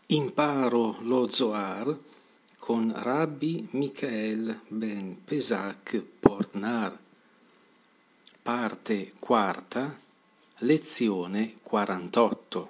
Imparo lo Zohar con Rabbi Michael ben Pesach Portnar, parte quarta, lezione 48.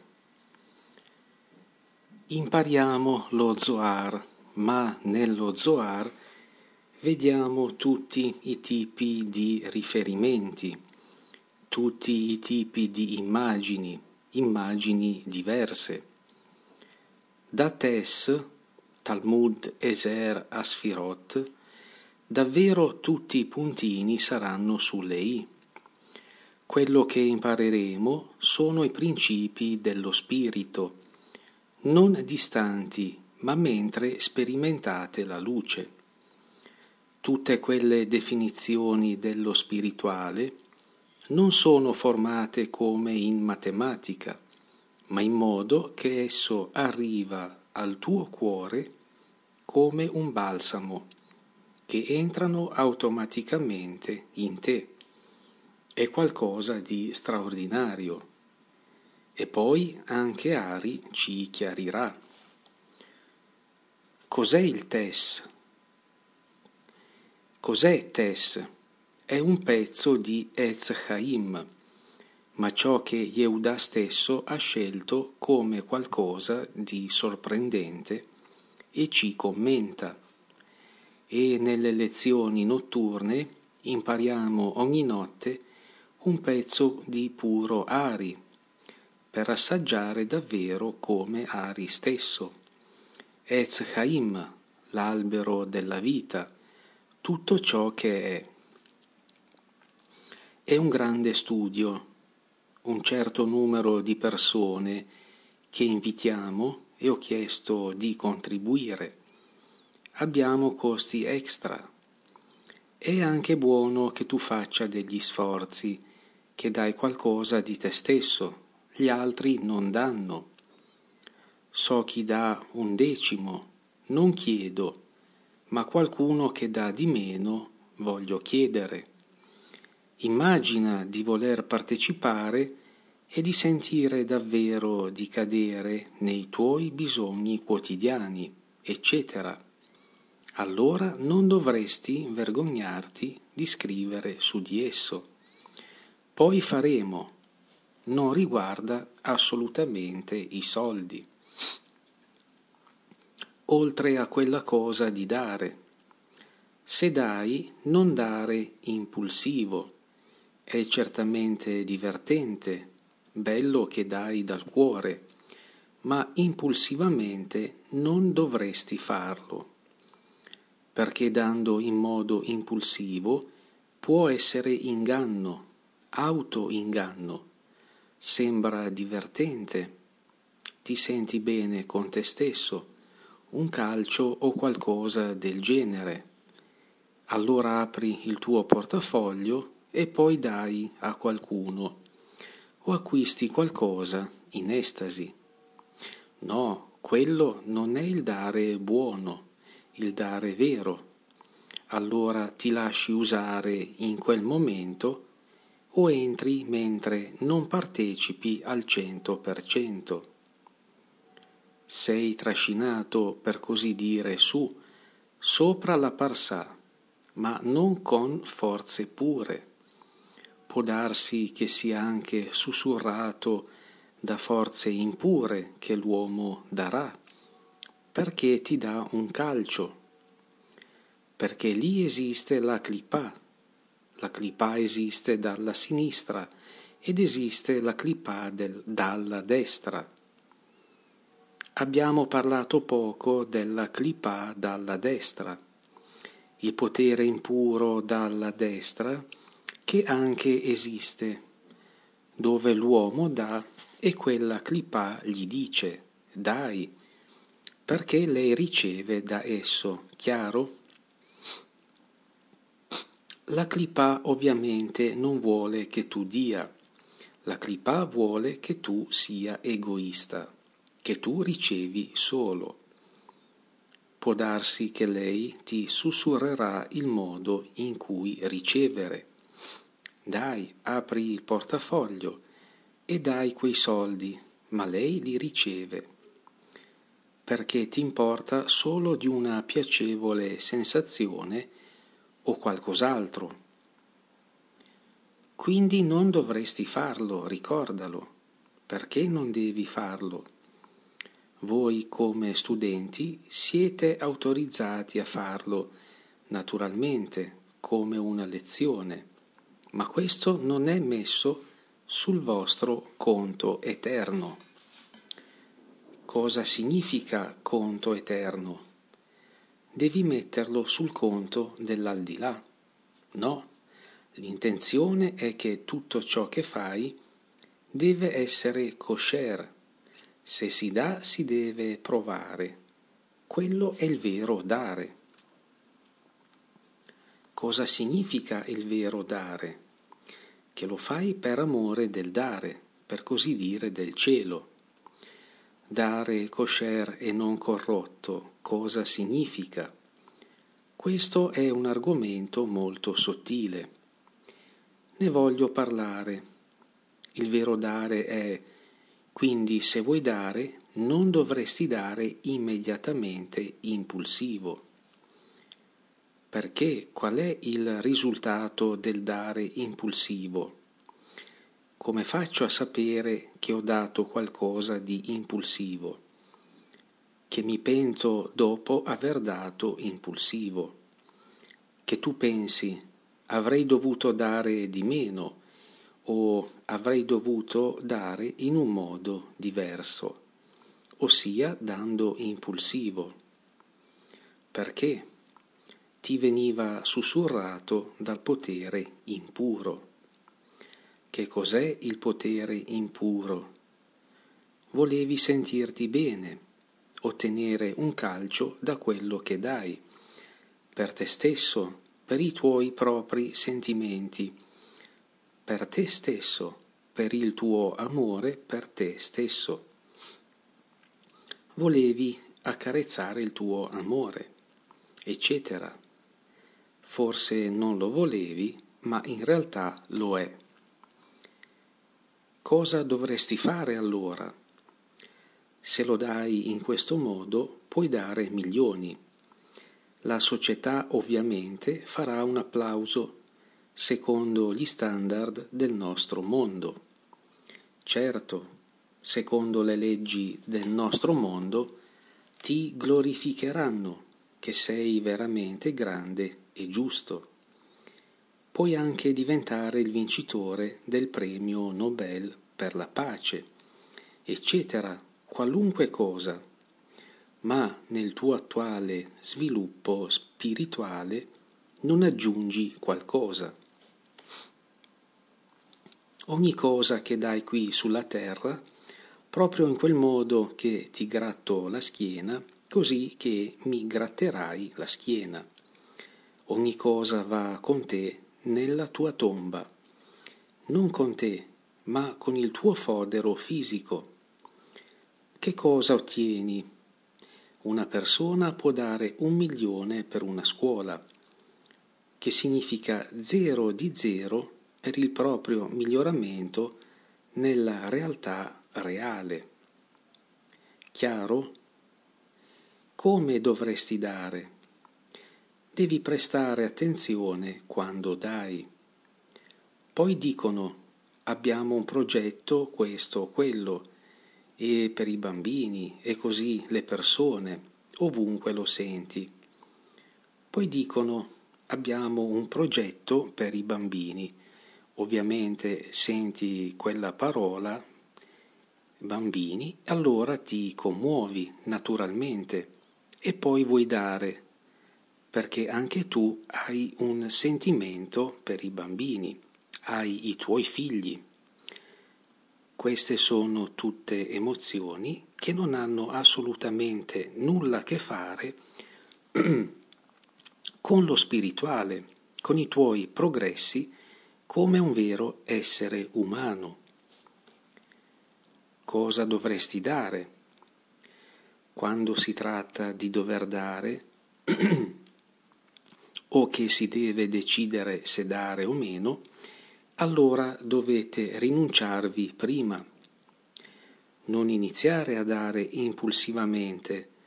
Impariamo lo Zohar, ma nello Zohar vediamo tutti i tipi di riferimenti, tutti i tipi di immagini diverse. Da Tes, Talmud Eser a Sfirot, davvero tutti i puntini saranno sulle i. Quello che impareremo sono i principi dello spirito, non distanti, ma mentre sperimentate la luce. Tutte quelle definizioni dello spirituale non sono formate come in matematica, ma in modo che esso arriva al tuo cuore come un balsamo, che entrano automaticamente in te. È qualcosa di straordinario. E poi anche Ari ci chiarirà. Cos'è il Tes? Cos'è Tes? È un pezzo di Etz Chaim, ma ciò che Yehuda stesso ha scelto come qualcosa di sorprendente e ci commenta. E nelle lezioni notturne impariamo ogni notte un pezzo di puro Ari, per assaggiare davvero come Ari stesso. Etz Chaim, l'albero della vita, tutto ciò che è. È un grande studio. Un certo numero di persone che invitiamo e ho chiesto di contribuire. Abbiamo costi extra. È anche buono che tu faccia degli sforzi, che dai qualcosa di te stesso, gli altri non danno. So chi dà 1/10, non chiedo, ma qualcuno che dà di meno voglio chiedere. Immagina di voler partecipare e di sentire davvero di cadere nei tuoi bisogni quotidiani, eccetera. Allora non dovresti vergognarti di scrivere su di esso. Poi faremo. Non riguarda assolutamente i soldi. Oltre a quella cosa di dare. Se dai, non dare impulsivo. È certamente divertente, bello che dai dal cuore, ma impulsivamente non dovresti farlo, perché dando in modo impulsivo può essere inganno, autoinganno. Sembra divertente, ti senti bene con te stesso, un calcio o qualcosa del genere. Allora apri il tuo portafoglio e poi dai a qualcuno o acquisti qualcosa in estasi. No, quello non è il dare buono, il dare vero. Allora ti lasci usare in quel momento o entri mentre non partecipi al 100%. Sei trascinato, per così dire, sopra la parsà, ma non con forze pure. Può darsi che sia anche sussurrato da forze impure che l'uomo darà, perché ti dà un calcio, perché lì esiste la clipà esiste dalla sinistra ed esiste la clipà dalla destra. Abbiamo parlato poco della clipà dalla destra, il potere impuro dalla destra, che anche esiste, dove l'uomo dà e quella clipà gli dice dai, perché lei riceve da esso, chiaro? La clipà ovviamente non vuole che tu dia, la clipà vuole che tu sia egoista, che tu ricevi solo. Può darsi che lei ti sussurrerà il modo in cui ricevere. Dai, apri il portafoglio e dai quei soldi, ma lei li riceve. perché ti importa solo di una piacevole sensazione o qualcos'altro. Quindi non dovresti farlo, ricordalo. Perché non devi farlo? Voi come studenti siete autorizzati a farlo, naturalmente, come una lezione, ma questo non è messo sul vostro conto eterno. Cosa significa conto eterno? Devi metterlo sul conto dell'aldilà. No, l'intenzione è che tutto ciò che fai deve essere kosher. Se si dà, si deve provare. Quello è il vero dare. Cosa significa il vero dare? Che lo fai per amore del dare, per così dire del cielo. Dare kosher e non corrotto, cosa significa? Questo è un argomento molto sottile. Ne voglio parlare. Il vero dare è: quindi se vuoi dare, non dovresti dare immediatamente impulsivo. Perché qual è il risultato del dare impulsivo? Come faccio a sapere che ho dato qualcosa di impulsivo? Che mi pento dopo aver dato impulsivo. Che tu pensi: avrei dovuto dare di meno, o avrei dovuto dare in un modo diverso, ossia dando impulsivo. Perché? Ti veniva sussurrato dal potere impuro. Che cos'è il potere impuro? Volevi sentirti bene, ottenere un calcio da quello che dai, per te stesso, per i tuoi propri sentimenti, per te stesso, per il tuo amore per te stesso. Volevi accarezzare il tuo amore, eccetera. Forse non lo volevi, ma in realtà lo è. Cosa dovresti fare allora? Se lo dai in questo modo, puoi dare milioni. La società ovviamente farà un applauso secondo gli standard del nostro mondo. Certo, secondo le leggi del nostro mondo, ti glorificheranno che sei veramente grande e giusto. Puoi anche diventare il vincitore del premio Nobel per la pace, eccetera, qualunque cosa. Ma nel tuo attuale sviluppo spirituale non aggiungi qualcosa. Ogni cosa che dai qui sulla terra, proprio in quel modo che ti gratto la schiena, così che mi gratterai la schiena. Ogni cosa va con te nella tua tomba, non con te, ma con il tuo fodero fisico. Che cosa ottieni? Una persona può dare 1 milione per una scuola, che significa 0 di 0 per il proprio miglioramento nella realtà reale. Chiaro? Come dovresti dare? Devi prestare attenzione quando dai. Poi dicono: abbiamo un progetto, questo o quello, e per i bambini, e così le persone, ovunque lo senti. Poi dicono: abbiamo un progetto per i bambini. Ovviamente senti quella parola, bambini, allora ti commuovi naturalmente e poi vuoi dare, perché anche tu hai un sentimento per i bambini, hai i tuoi figli. Queste sono tutte emozioni che non hanno assolutamente nulla a che fare con lo spirituale, con i tuoi progressi come un vero essere umano. Cosa dovresti dare? Quando si tratta di dover dare o che si deve decidere se dare o meno, allora dovete rinunciarvi prima. Non iniziare a dare impulsivamente,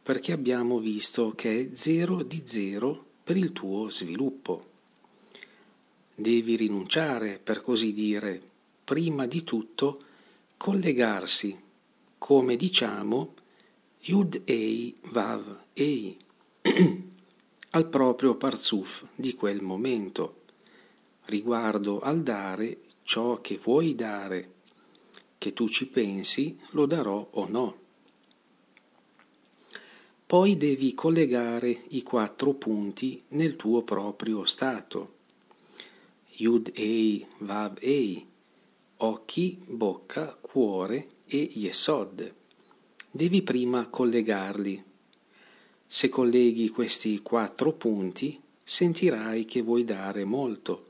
perché abbiamo visto che è 0 di 0 per il tuo sviluppo. Devi rinunciare, per così dire, prima di tutto collegarsi, come diciamo, Yud Ei Vav Ei, al proprio parzuf di quel momento, riguardo al dare ciò che vuoi dare, che tu ci pensi lo darò o no. Poi devi collegare i 4 punti nel tuo proprio stato. Yud Ei Vav Ei, occhi, bocca, cuore e Yesod. Devi prima collegarli. Se colleghi questi 4 punti, sentirai che vuoi dare molto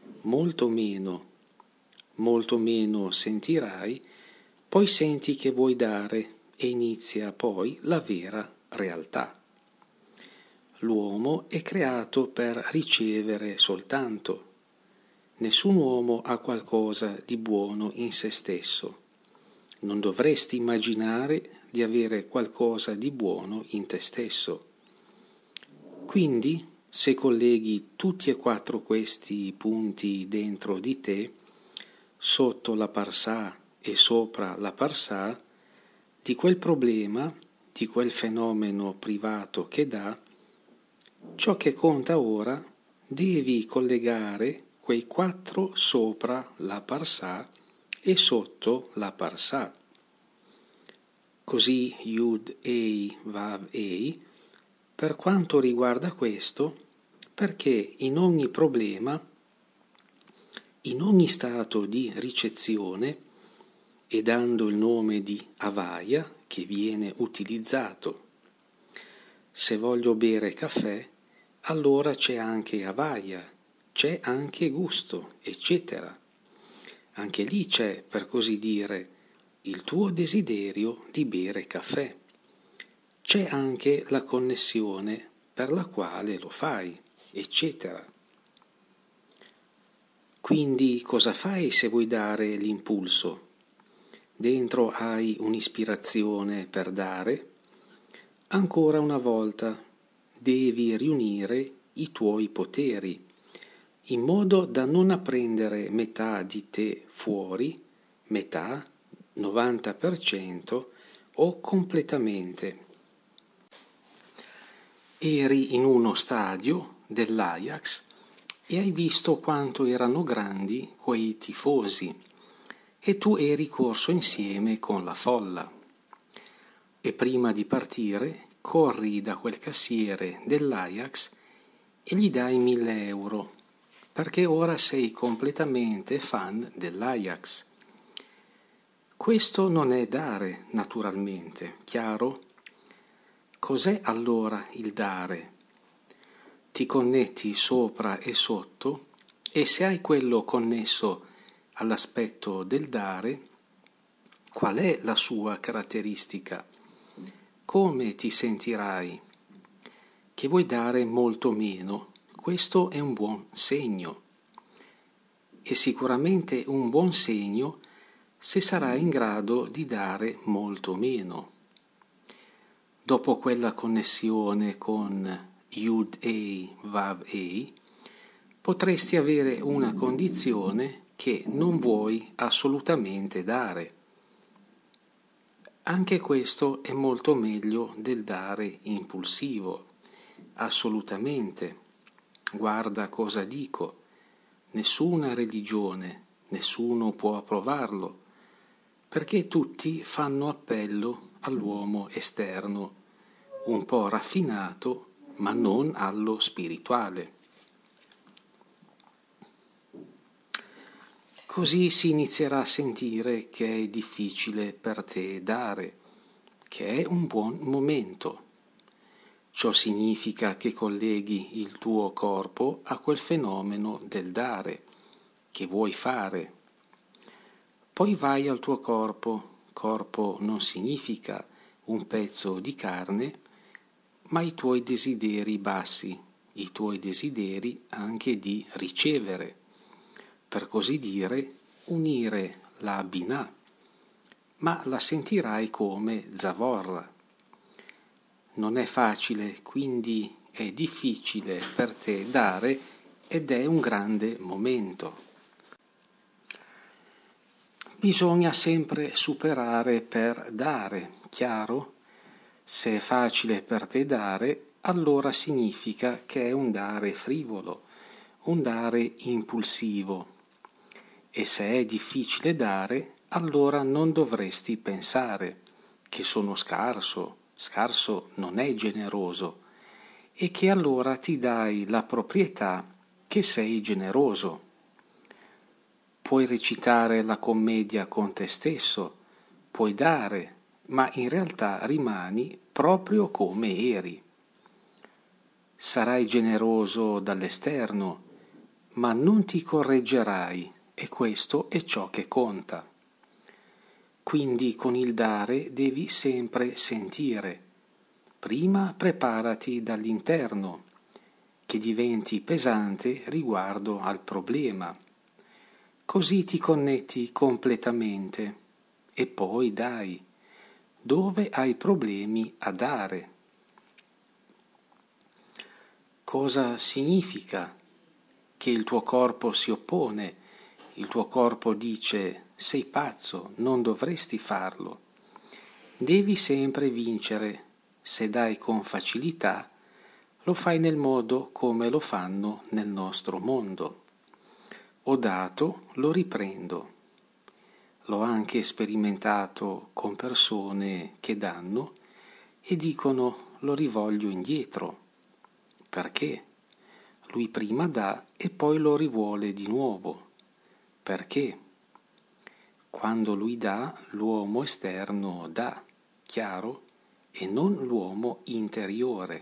meno sentirai, poi senti che vuoi dare e inizia poi la vera realtà. L'uomo è creato per ricevere soltanto. Nessun uomo ha qualcosa di buono in se stesso. Non dovresti immaginare di avere qualcosa di buono in te stesso. Quindi, se colleghi tutti e 4 questi punti dentro di te, sotto la parsà e sopra la parsà, di quel problema, di quel fenomeno privato che dà, ciò che conta ora, devi collegare quei 4 sopra la parsà e sotto la parsà. Così Yud Ei Vav Ei, per quanto riguarda questo, perché in ogni problema, in ogni stato di ricezione, e dando il nome di Havaya che viene utilizzato. Se voglio bere caffè, allora c'è anche Havaya, c'è anche gusto, eccetera. Anche lì c'è, per così dire, il tuo desiderio di bere caffè. C'è anche la connessione per la quale lo fai, eccetera. Quindi cosa fai se vuoi dare l'impulso? Dentro hai un'ispirazione per dare? Ancora una volta devi riunire i tuoi poteri, in modo da non apprendere metà di te fuori, metà, 90% o completamente. Eri in uno stadio dell'Ajax e hai visto quanto erano grandi quei tifosi e tu eri corso insieme con la folla. E prima di partire corri da quel cassiere dell'Ajax e gli dai 1.000 euro, perché ora sei completamente fan dell'Ajax. Questo non è dare, naturalmente, chiaro? Cos'è allora il dare? Ti connetti sopra e sotto e se hai quello connesso all'aspetto del dare, qual è la sua caratteristica? Come ti sentirai? Che vuoi dare molto meno? Questo è un buon segno. E sicuramente un buon segno se sarai in grado di dare molto meno. Dopo quella connessione con Yud Ei Vav Ei, potresti avere una condizione che non vuoi assolutamente dare. Anche questo è molto meglio del dare impulsivo, assolutamente. Guarda cosa dico, nessuna religione, nessuno può approvarlo, perché tutti fanno appello all'uomo esterno, un po' raffinato, ma non allo spirituale. Così si inizierà a sentire che è difficile per te dare, che è un buon momento. Ciò significa che colleghi il tuo corpo a quel fenomeno del dare, che vuoi fare. Poi vai al tuo corpo non significa un pezzo di carne, ma i tuoi desideri bassi, i tuoi desideri anche di ricevere. Per così dire, unire la Binah, ma la sentirai come zavorra. non è facile, quindi è difficile per te dare ed è un grande momento. Bisogna sempre superare per dare, chiaro? Se è facile per te dare, allora significa che è un dare frivolo, un dare impulsivo. E se è difficile dare, allora non dovresti pensare che sono scarso non è generoso, e che allora ti dai la proprietà che sei generoso. Puoi recitare la commedia con te stesso, puoi dare, ma in realtà rimani proprio come eri. Sarai generoso dall'esterno, ma non ti correggerai, e questo è ciò che conta. Quindi con il dare devi sempre sentire. Prima preparati dall'interno, che diventi pesante riguardo al problema. Così ti connetti completamente e poi dai. Dove hai problemi a dare? Cosa significa che il tuo corpo si oppone? Il tuo corpo dice: sei pazzo, non dovresti farlo. Devi sempre vincere. Se dai con facilità, lo fai nel modo come lo fanno nel nostro mondo. Ho dato, lo riprendo. L'ho anche sperimentato con persone che danno e dicono: lo rivoglio indietro. Perché? Lui prima dà e poi lo rivuole di nuovo. Perché? Quando lui dà, l'uomo esterno dà, chiaro? E non l'uomo interiore.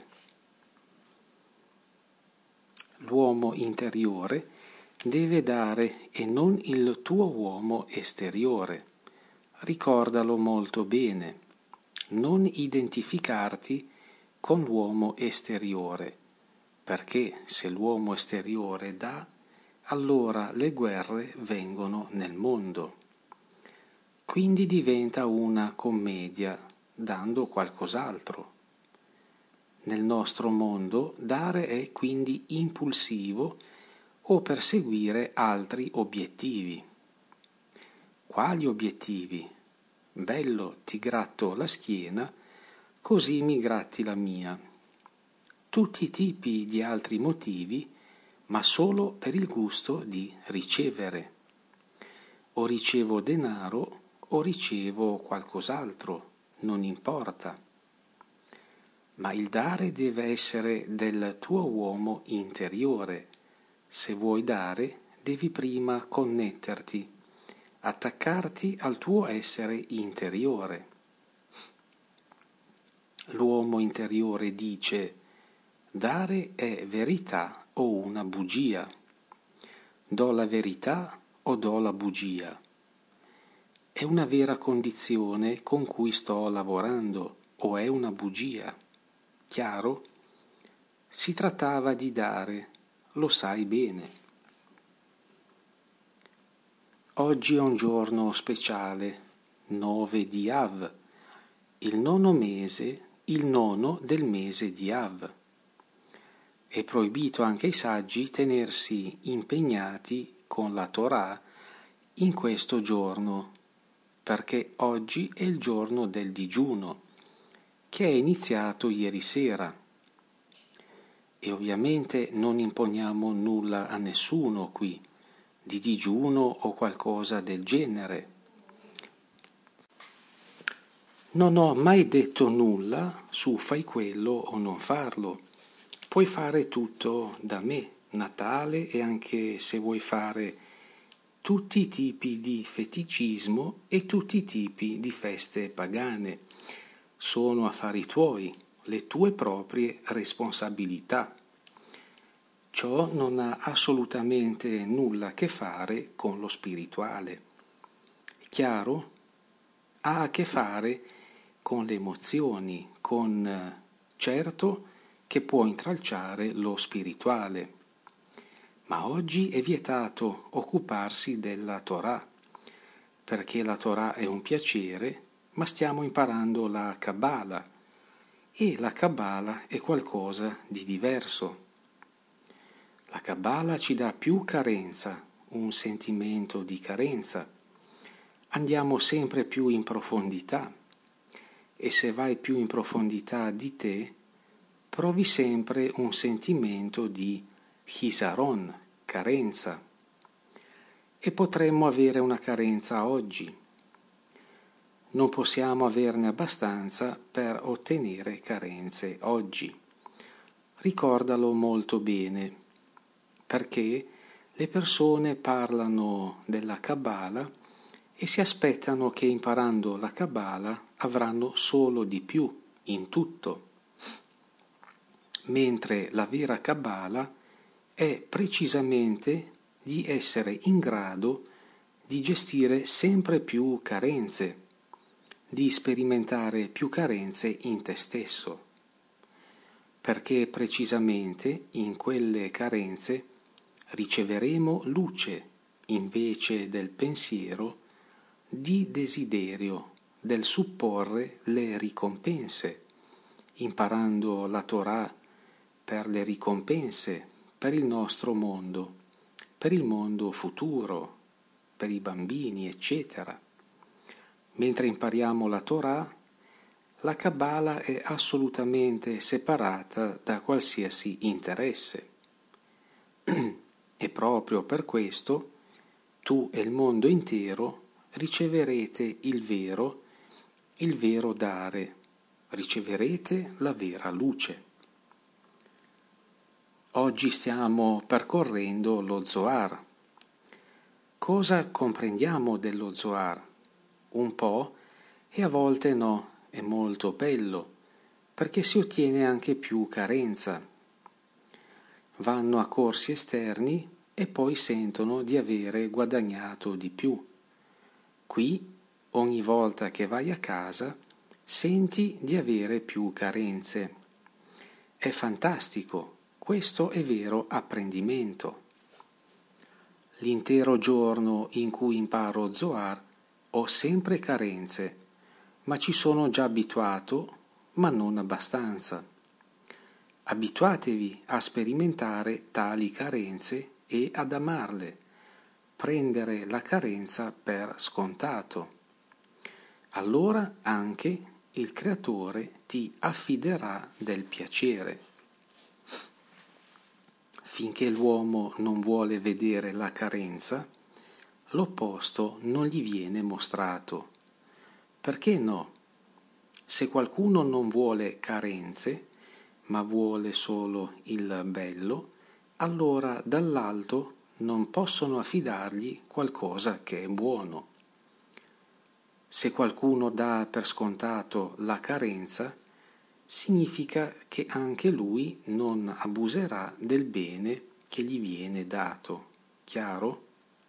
L'uomo interiore deve dare e non il tuo uomo esteriore. Ricordalo molto bene. Non identificarti con l'uomo esteriore, perché se l'uomo esteriore dà, allora le guerre vengono nel mondo. Quindi diventa una commedia, dando qualcos'altro. Nel nostro mondo dare è quindi impulsivo o perseguire altri obiettivi. Quali obiettivi? Bello, ti gratto la schiena, così mi gratti la mia. Tutti i tipi di altri motivi, ma solo per il gusto di ricevere. O ricevo denaro o ricevo qualcos'altro, non importa. Ma il dare deve essere del tuo uomo interiore. Se vuoi dare, devi prima connetterti, attaccarti al tuo essere interiore. L'uomo interiore dice: dare è verità o una bugia. Do la verità o do la bugia? È una vera condizione con cui sto lavorando o è una bugia? Chiaro? Si trattava di dare, lo sai bene. Oggi è un giorno speciale, 9 di Av, il nono mese, il nono del mese di Av. È proibito anche ai saggi tenersi impegnati con la Torah in questo giorno, perché oggi è il giorno del digiuno, che è iniziato ieri sera. E ovviamente non imponiamo nulla a nessuno qui, di digiuno o qualcosa del genere. Non ho mai detto nulla su fai quello o non farlo. Puoi fare tutto da me, Natale, e anche se vuoi fare tutti i tipi di feticismo e tutti i tipi di feste pagane. Sono affari tuoi, le tue proprie responsabilità. Ciò non ha assolutamente nulla a che fare con lo spirituale. Chiaro? Ha a che fare con le emozioni, con certo che può intralciare lo spirituale. Ma oggi è vietato occuparsi della Torah, perché la Torah è un piacere, ma stiamo imparando la Kabbalah e la Kabbalah è qualcosa di diverso. La Kabbalah ci dà più carenza, un sentimento di carenza. Andiamo sempre più in profondità e se vai più in profondità di te, provi sempre un sentimento di chisaron, carenza. E potremmo avere una carenza oggi. Non possiamo averne abbastanza per ottenere carenze oggi. Ricordalo molto bene, perché le persone parlano della Kabbalah e si aspettano che imparando la Kabbalah avranno solo di più in tutto, mentre la vera Kabbalah è precisamente di essere in grado di gestire sempre più carenze, di sperimentare più carenze in te stesso, perché precisamente in quelle carenze riceveremo luce invece del pensiero di desiderio, del supporre le ricompense, imparando la Torah per le ricompense, per il nostro mondo, per il mondo futuro, per i bambini, eccetera. Mentre impariamo la Torah, la Kabbalah è assolutamente separata da qualsiasi interesse. E proprio per questo tu e il mondo intero riceverete il vero dare, riceverete la vera luce. Oggi stiamo percorrendo lo Zohar. Cosa comprendiamo dello Zohar? Un po' e a volte no, è molto bello, perché si ottiene anche più carenza. Vanno a corsi esterni e poi sentono di avere guadagnato di più. Qui, ogni volta che vai a casa, senti di avere più carenze. È fantastico, questo è vero apprendimento. L'intero giorno in cui imparo Zohar ho sempre carenze, ma ci sono già abituato, ma non abbastanza. Abituatevi a sperimentare tali carenze e ad amarle, prendere la carenza per scontato. Allora anche il Creatore ti affiderà del piacere. Finché l'uomo non vuole vedere la carenza, l'opposto non gli viene mostrato. Perché no? Se qualcuno non vuole carenze, ma vuole solo il bello, allora dall'alto non possono affidargli qualcosa che è buono. Se qualcuno dà per scontato la carenza, significa che anche lui non abuserà del bene che gli viene dato. Chiaro?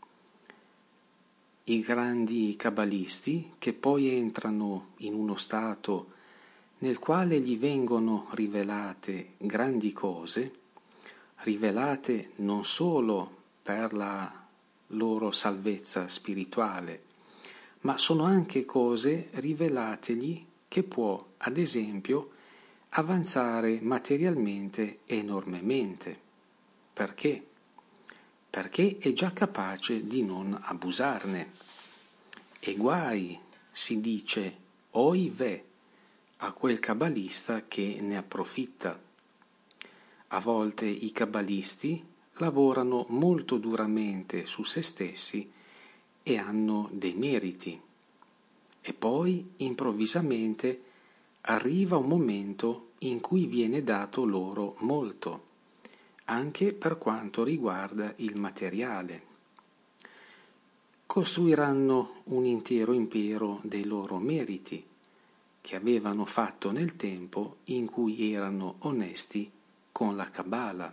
I grandi cabalisti, che poi entrano in uno stato nel quale gli vengono rivelate grandi cose, rivelate non solo per la loro salvezza spirituale, ma sono anche cose rivelategli che può, ad esempio, avanzare materialmente enormemente. Perché? Perché è già capace di non abusarne. E guai, si dice, oi ve, a quel cabalista che ne approfitta. A volte i cabalisti lavorano molto duramente su se stessi e hanno dei meriti. E poi, improvvisamente, arriva un momento in cui viene dato loro molto, anche per quanto riguarda il materiale. Costruiranno un intero impero dei loro meriti, che avevano fatto nel tempo in cui erano onesti con la Kabbalah.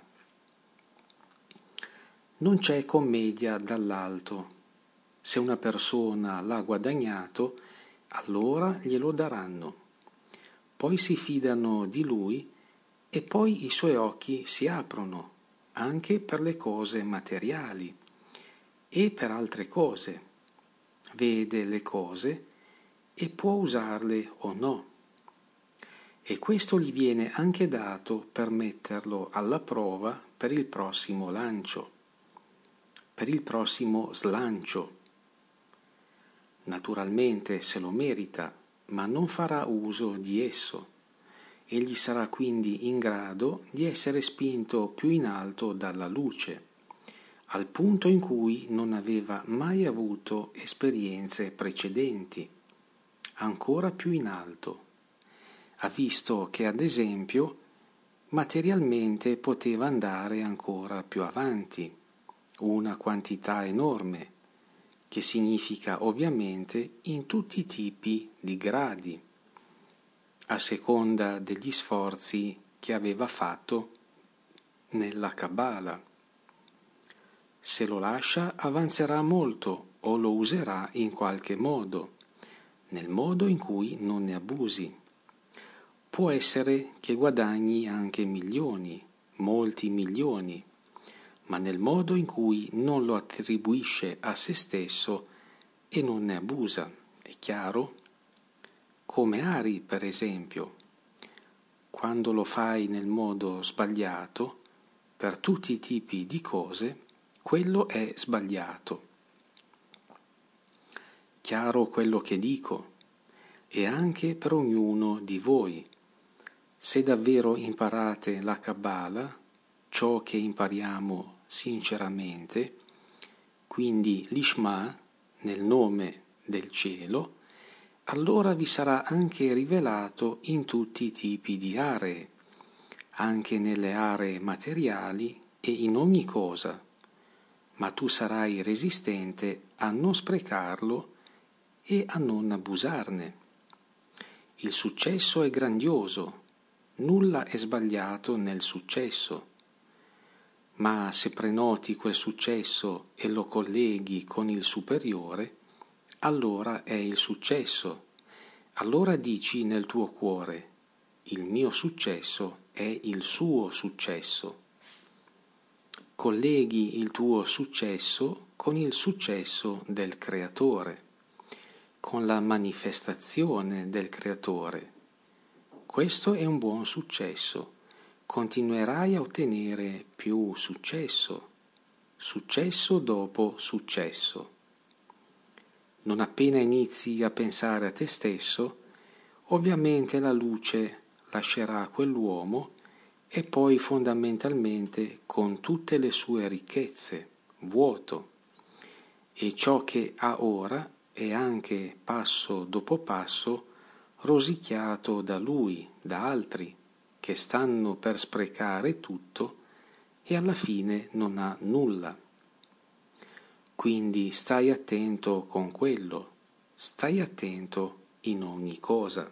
Non c'è commedia dall'alto. Se una persona l'ha guadagnato, allora glielo daranno. Poi si fidano di lui e poi i suoi occhi si aprono anche per le cose materiali e per altre cose. Vede le cose e può usarle o no. e questo gli viene anche dato per metterlo alla prova per il prossimo lancio, per il prossimo slancio. Naturalmente se lo merita, ma non farà uso di esso. Egli sarà quindi in grado di essere spinto più in alto dalla luce, al punto in cui non aveva mai avuto esperienze precedenti, ancora più in alto. Ha visto che, ad esempio, materialmente poteva andare ancora più avanti, una quantità enorme, che significa ovviamente in tutti i tipi di gradi, a seconda degli sforzi che aveva fatto nella Kabbalah. Se lo lascia avanzerà molto o lo userà in qualche modo, nel modo in cui non ne abusi. Può essere che guadagni anche milioni, molti milioni, ma nel modo in cui non lo attribuisce a se stesso e non ne abusa. È chiaro? Come Ari, per esempio. Quando lo fai nel modo sbagliato, per tutti i tipi di cose, quello è sbagliato. Chiaro quello che dico? E anche per ognuno di voi. Se davvero imparate la Kabbalah, ciò che impariamo sinceramente, quindi l'Ishma, nel nome del cielo, allora vi sarà anche rivelato in tutti i tipi di aree, anche nelle aree materiali e in ogni cosa, ma tu sarai resistente a non sprecarlo e a non abusarne. Il successo è grandioso, nulla è sbagliato nel successo, ma se prenoti quel successo e lo colleghi con il superiore, allora è il successo. Allora dici nel tuo cuore: il mio successo è il suo successo. Colleghi il tuo successo con il successo del Creatore, con la manifestazione del Creatore. Questo è un buon successo. Continuerai a ottenere più successo, successo dopo successo. Non appena inizi a pensare a te stesso, ovviamente la luce lascerà quell'uomo e poi fondamentalmente con tutte le sue ricchezze, vuoto, e ciò che ha ora è anche passo dopo passo rosicchiato da lui, da altri, che stanno per sprecare tutto e alla fine non ha nulla. Quindi stai attento con quello, stai attento in ogni cosa.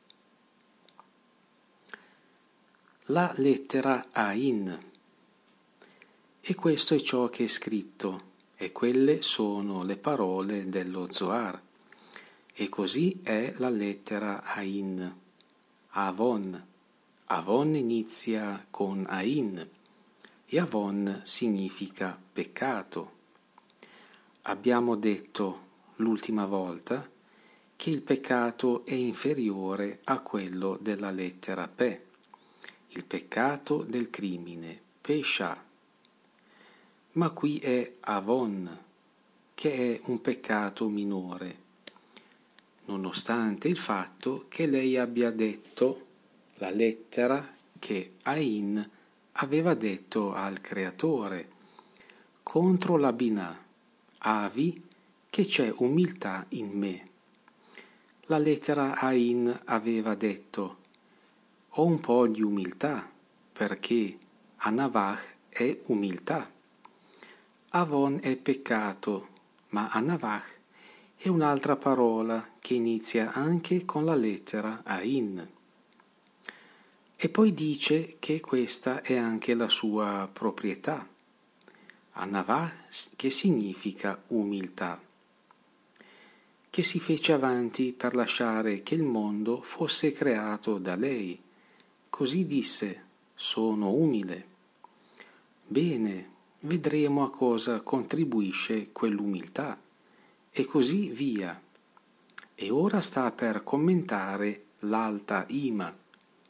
La lettera Ain. E questo è ciò che è scritto, e quelle sono le parole dello Zohar. E così è la lettera Ain. Avon. Avon inizia con Ain, e Avon significa peccato. Abbiamo detto l'ultima volta che il peccato è inferiore a quello della lettera Pe, il peccato del crimine, Pesha. Ma qui è Avon, che è un peccato minore, nonostante il fatto che lei abbia detto la lettera che Ain aveva detto al Creatore contro la Binah. Avi che c'è umiltà in me. La lettera Ain aveva detto: ho un po' di umiltà, perché Anavach è umiltà. Avon è peccato, ma Anavach è un'altra parola che inizia anche con la lettera Ain. E poi dice che questa è anche la sua proprietà. Anavah, che significa umiltà, che si fece avanti per lasciare che il mondo fosse creato da lei. Così disse: sono umile. Bene, vedremo a cosa contribuisce quell'umiltà, e così via. E ora sta per commentare l'alta Ima.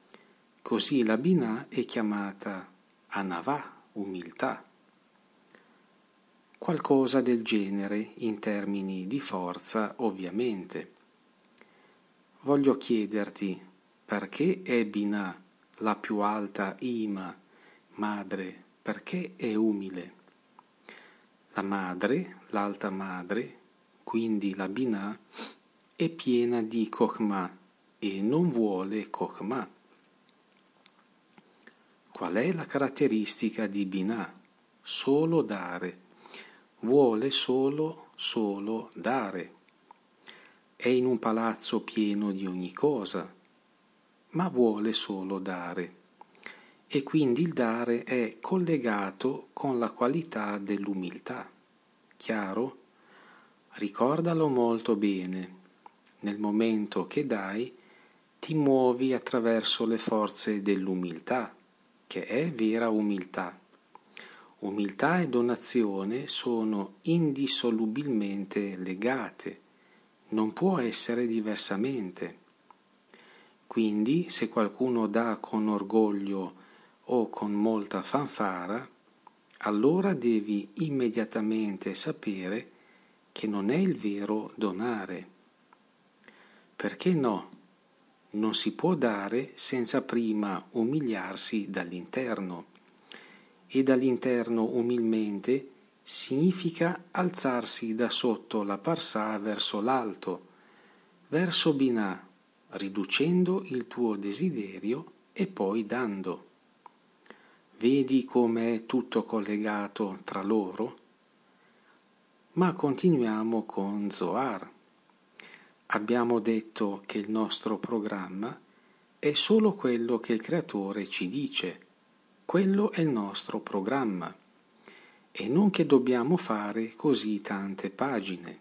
Così la Binah è chiamata Anavah, umiltà. Qualcosa del genere in termini di forza, ovviamente. Voglio chiederti, perché è Binah la più alta Ima, madre, perché è umile? La madre, l'alta madre, quindi la Binah, è piena di Chokhmah e non vuole Chokhmah. Qual è la caratteristica di Binah? Solo dare. Vuole solo dare. È in un palazzo pieno di ogni cosa, ma vuole solo dare. E quindi il dare è collegato con la qualità dell'umiltà. Chiaro? Ricordalo molto bene. Nel momento che dai, ti muovi attraverso le forze dell'umiltà, che è vera umiltà. Umiltà e donazione sono indissolubilmente legate, non può essere diversamente. Quindi, se qualcuno dà con orgoglio o con molta fanfara, allora devi immediatamente sapere che non è il vero donare. Perché no? Non si può dare senza prima umiliarsi dall'interno. E dall'interno umilmente significa alzarsi da sotto la parsà verso l'alto, verso Binah, riducendo il tuo desiderio e poi dando. Vedi come è tutto collegato tra loro? Ma continuiamo con Zohar. Abbiamo detto che il nostro programma è solo quello che il Creatore ci dice. Quello è il nostro programma e non che dobbiamo fare così tante pagine.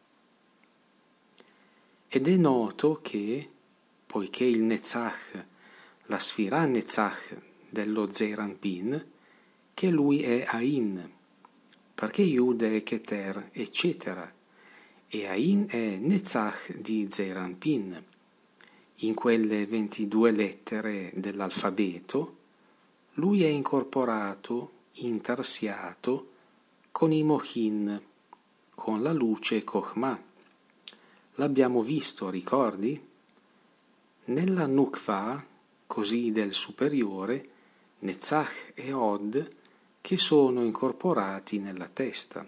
Ed è noto che, poiché il Netzach, la Sfirah Netzach dello Zeir Anpin, che lui è Ain, perché Yud è Keter, eccetera, e Ain è Netzach di Zeir Anpin. In quelle 22 lettere dell'alfabeto, lui è incorporato, intarsiato con i Mochin, con la luce Chokhmah. L'abbiamo visto, ricordi? Nella Nukva, così del superiore, Netzach e Od, che sono incorporati nella testa.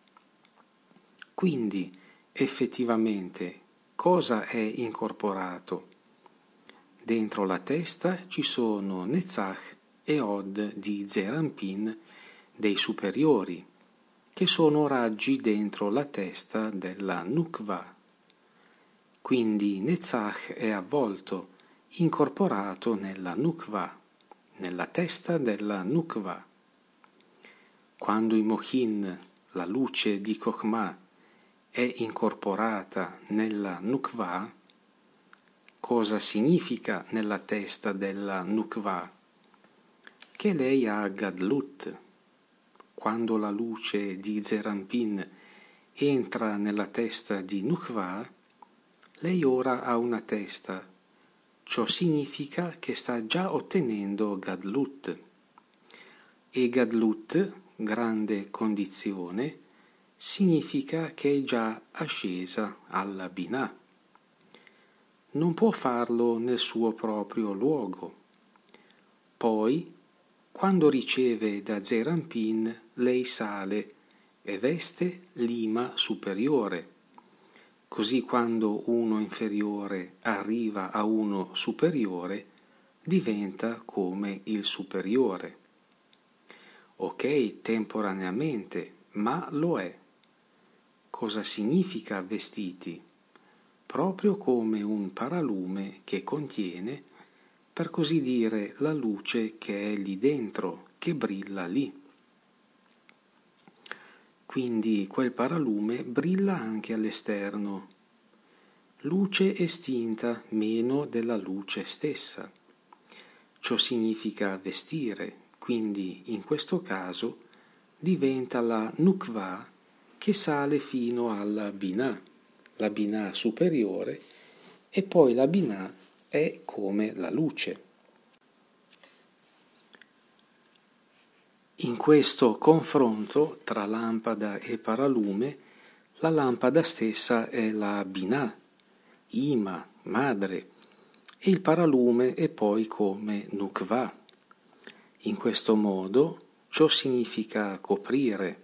Quindi, effettivamente, cosa è incorporato? Dentro la testa ci sono Netzach e Od di Zeir Anpin dei superiori, che sono raggi dentro la testa della Nukva. Quindi Netzach è avvolto, incorporato nella Nukva, nella testa della Nukva. Quando i Mochin, la luce di Chokhmah, è incorporata nella Nukva, cosa significa nella testa della Nukva? Che lei ha Gadlut. Quando la luce di Zeir Anpin entra nella testa di Nukva, lei ora ha una testa. Ciò significa che sta già ottenendo Gadlut. E Gadlut, grande condizione, significa che è già ascesa alla Binah. Non può farlo nel suo proprio luogo. Poi, quando riceve da Zeir Anpin, lei sale e veste l'ima superiore. Così quando uno inferiore arriva a uno superiore, diventa come il superiore. Ok, temporaneamente, ma lo è. Cosa significa vestiti? Proprio come un paralume che contiene, per così dire, la luce che è lì dentro, che brilla lì. Quindi quel paralume brilla anche all'esterno. Luce estinta meno della luce stessa. Ciò significa vestire, quindi in questo caso diventa la Nukva che sale fino alla Binah, la Binah superiore, e poi la Binah è come la luce. In questo confronto tra lampada e paralume, la lampada stessa è la Binah, Ima, madre, e il paralume è poi come Nukva. In questo modo ciò significa coprire.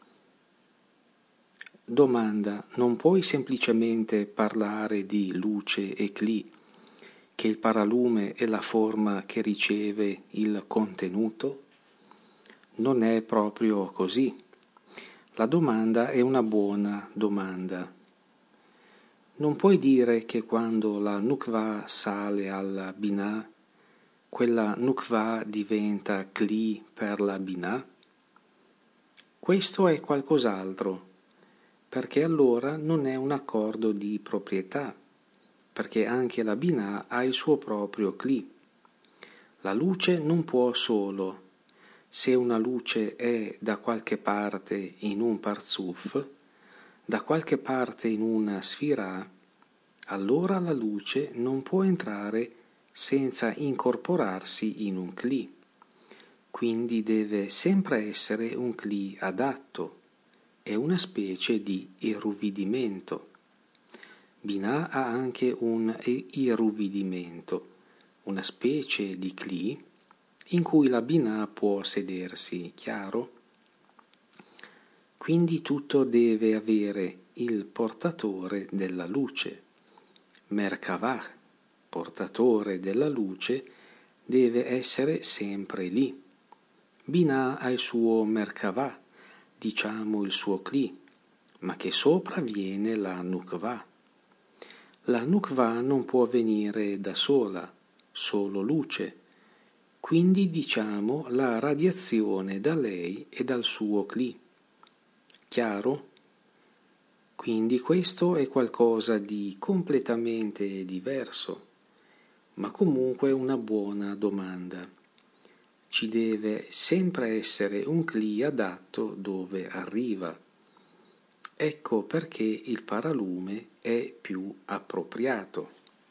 Domanda: non puoi semplicemente parlare di luce e Kli, che il paralume è la forma che riceve il contenuto? Non è proprio così. La domanda è una buona domanda. Non puoi dire che quando la Nukva sale alla Binah, quella Nukva diventa Kli per la Binah? Questo è qualcos'altro, perché allora non è un accordo di proprietà, perché anche la Binah ha il suo proprio Kli. La luce non può solo. Se una luce è da qualche parte in un parzuf, da qualche parte in una sfira, allora la luce non può entrare senza incorporarsi in un Kli. Quindi deve sempre essere un Kli adatto, è una specie di irruvidimento. Binah ha anche un irruvidimento, una specie di Kli in cui la Binah può sedersi, chiaro? Quindi tutto deve avere il portatore della luce. Merkavah, portatore della luce, deve essere sempre lì. Binah ha il suo Merkavah, diciamo il suo Kli, ma che sopra viene la Nukva. La Nukva non può venire da sola, solo luce. Quindi diciamo la radiazione da lei e dal suo Kli. Chiaro? Quindi questo è qualcosa di completamente diverso, ma comunque una buona domanda. Ci deve sempre essere un Kli adatto dove arriva. Ecco perché il paralume è più appropriato.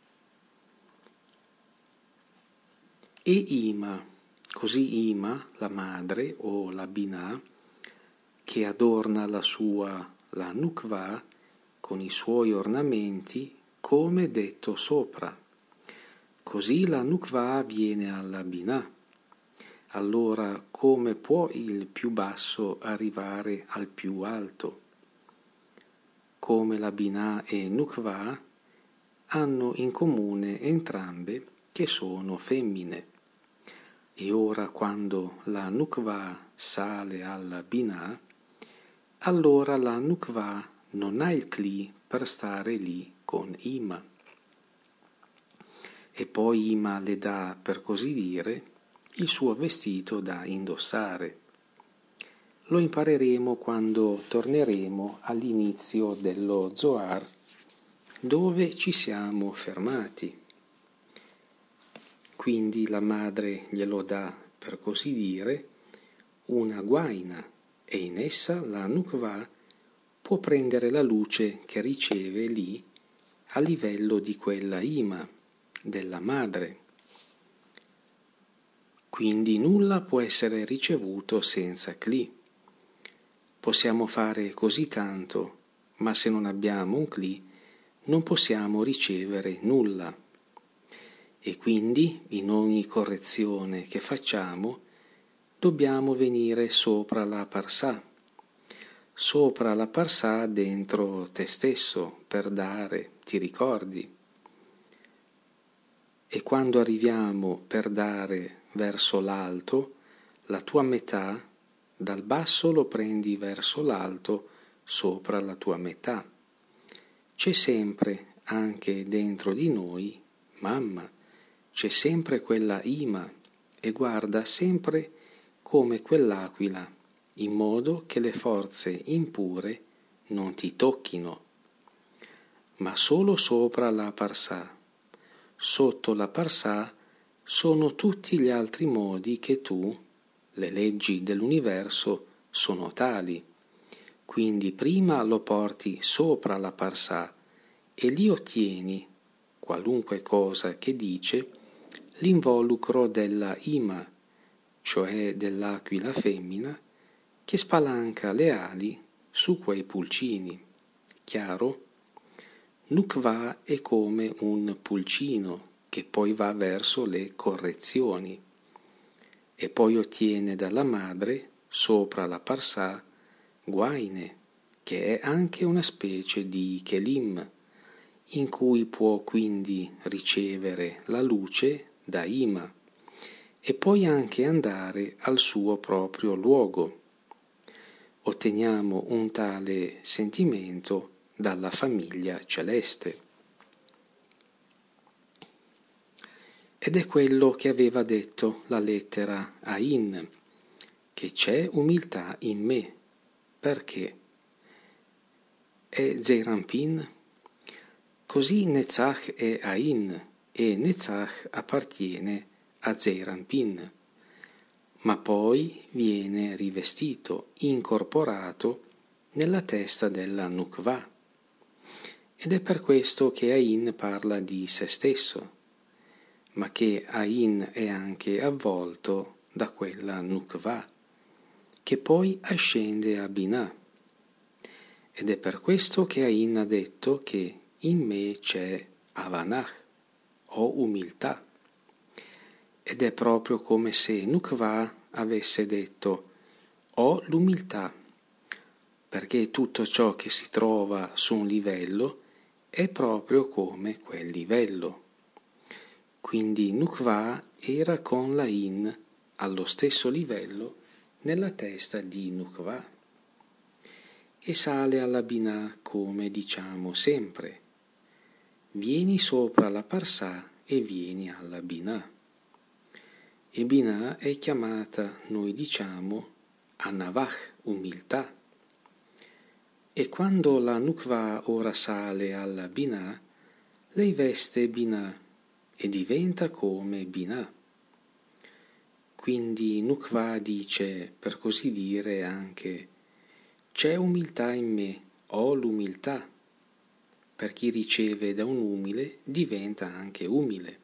E Ima, così Ima, la madre o la Binah, che adorna la Nukva con i suoi ornamenti, come detto sopra. Così la Nukva viene alla Binah. Allora come può il più basso arrivare al più alto? Come la Binah e Nukva hanno in comune entrambe che sono femmine. E ora quando la Nukva sale alla Binah, allora la Nukva non ha il Kli per stare lì con Ima. E poi Ima le dà, per così dire, il suo vestito da indossare. Lo impareremo quando torneremo all'inizio dello Zohar, dove ci siamo fermati. Quindi la madre glielo dà, per così dire, una guaina, e in essa la Nukva può prendere la luce che riceve lì a livello di quella Ima, della madre. Quindi nulla può essere ricevuto senza Kli. Possiamo fare così tanto, ma se non abbiamo un Kli non possiamo ricevere nulla. E quindi in ogni correzione che facciamo dobbiamo venire sopra la Parsà dentro te stesso per dare, ti ricordi? E quando arriviamo per dare verso l'alto, la tua metà dal basso lo prendi verso l'alto sopra la tua metà. C'è sempre anche dentro di noi mamma, c'è sempre quella Ima e guarda sempre come quell'aquila, in modo che le forze impure non ti tocchino, ma solo sopra la Parsà. Sotto la Parsà sono tutti gli altri modi che tu, le leggi dell'universo, sono tali. Quindi prima lo porti sopra la Parsà e lì ottieni, qualunque cosa che dice, l'involucro della Ima, cioè dell'aquila femmina, che spalanca le ali su quei pulcini. Chiaro? Nukva è come un pulcino che poi va verso le correzioni e poi ottiene dalla madre, sopra la parsà, guaine, che è anche una specie di kelim, in cui può quindi ricevere la luce da Ima e poi anche andare al suo proprio luogo. Otteniamo un tale sentimento dalla famiglia celeste. Ed è quello che aveva detto la lettera Ain, che c'è umiltà in me. Perché? È Zeirampin? Così Netzach è Ain e Netzach appartiene a Zeirampin, ma poi viene rivestito, incorporato nella testa della Nukva. Ed è per questo che Ain parla di se stesso, ma che Ain è anche avvolto da quella Nukva, che poi ascende a Binah. Ed è per questo che Ain ha detto che in me c'è Avanach, o umiltà. Ed è proprio come se Nukva avesse detto ho l'umiltà, perché tutto ciò che si trova su un livello è proprio come quel livello. Quindi Nukva era con la In allo stesso livello nella testa di Nukva e sale alla Binah come diciamo sempre. Vieni sopra la parsà e vieni alla Binah. E Binah è chiamata, noi diciamo, Anavach, umiltà. E quando la Nukva ora sale alla Binah, lei veste Binah e diventa come Binah. Quindi Nukva dice, per così dire, anche c'è umiltà in me, ho l'umiltà. Per chi riceve da un umile diventa anche umile.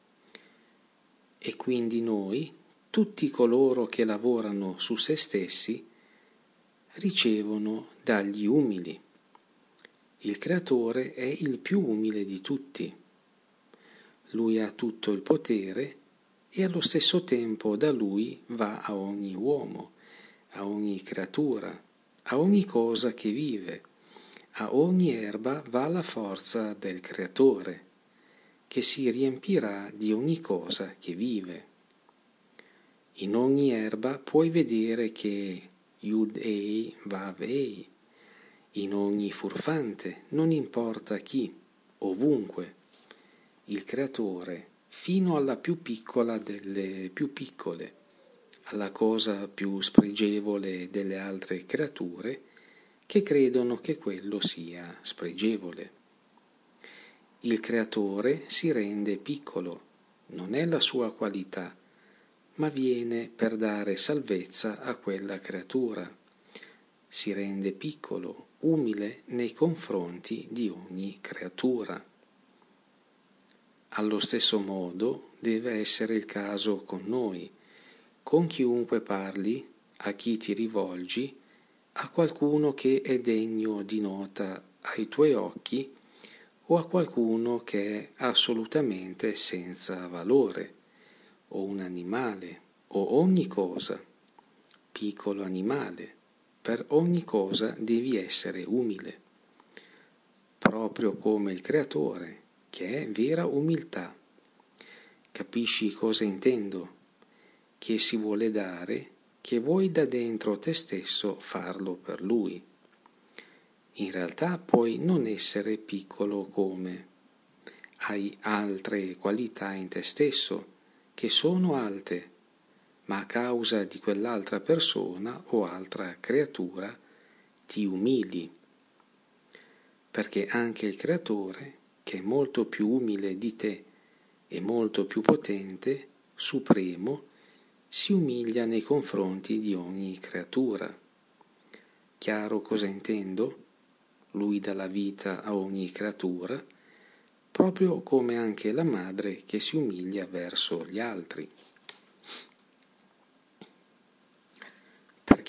E quindi noi, tutti coloro che lavorano su se stessi, ricevono dagli umili. Il Creatore è il più umile di tutti. Lui ha tutto il potere e allo stesso tempo da lui va a ogni uomo, a ogni creatura, a ogni cosa che vive. A ogni erba va la forza del Creatore, che si riempirà di ogni cosa che vive. In ogni erba puoi vedere che Yud-Ei, Vav-Ei, in ogni furfante, non importa chi, ovunque, il Creatore, fino alla più piccola delle più piccole, alla cosa più spregevole delle altre creature, che credono che quello sia spregevole. Il Creatore si rende piccolo, non è la sua qualità, ma viene per dare salvezza a quella creatura. Si rende piccolo, umile nei confronti di ogni creatura. Allo stesso modo deve essere il caso con noi, con chiunque parli, a chi ti rivolgi, a qualcuno che è degno di nota ai tuoi occhi o a qualcuno che è assolutamente senza valore, o un animale, o ogni cosa, piccolo animale, per ogni cosa devi essere umile, proprio come il Creatore, che è vera umiltà. Capisci cosa intendo? Che si vuole dare, che vuoi da dentro te stesso farlo per Lui. In realtà puoi non essere piccolo come. Hai altre qualità in te stesso che sono alte, ma a causa di quell'altra persona o altra creatura ti umili. Perché anche il Creatore, che è molto più umile di te e molto più potente, supremo, si umilia nei confronti di ogni creatura. Chiaro cosa intendo? Lui dà la vita a ogni creatura, proprio come anche la madre che si umilia verso gli altri.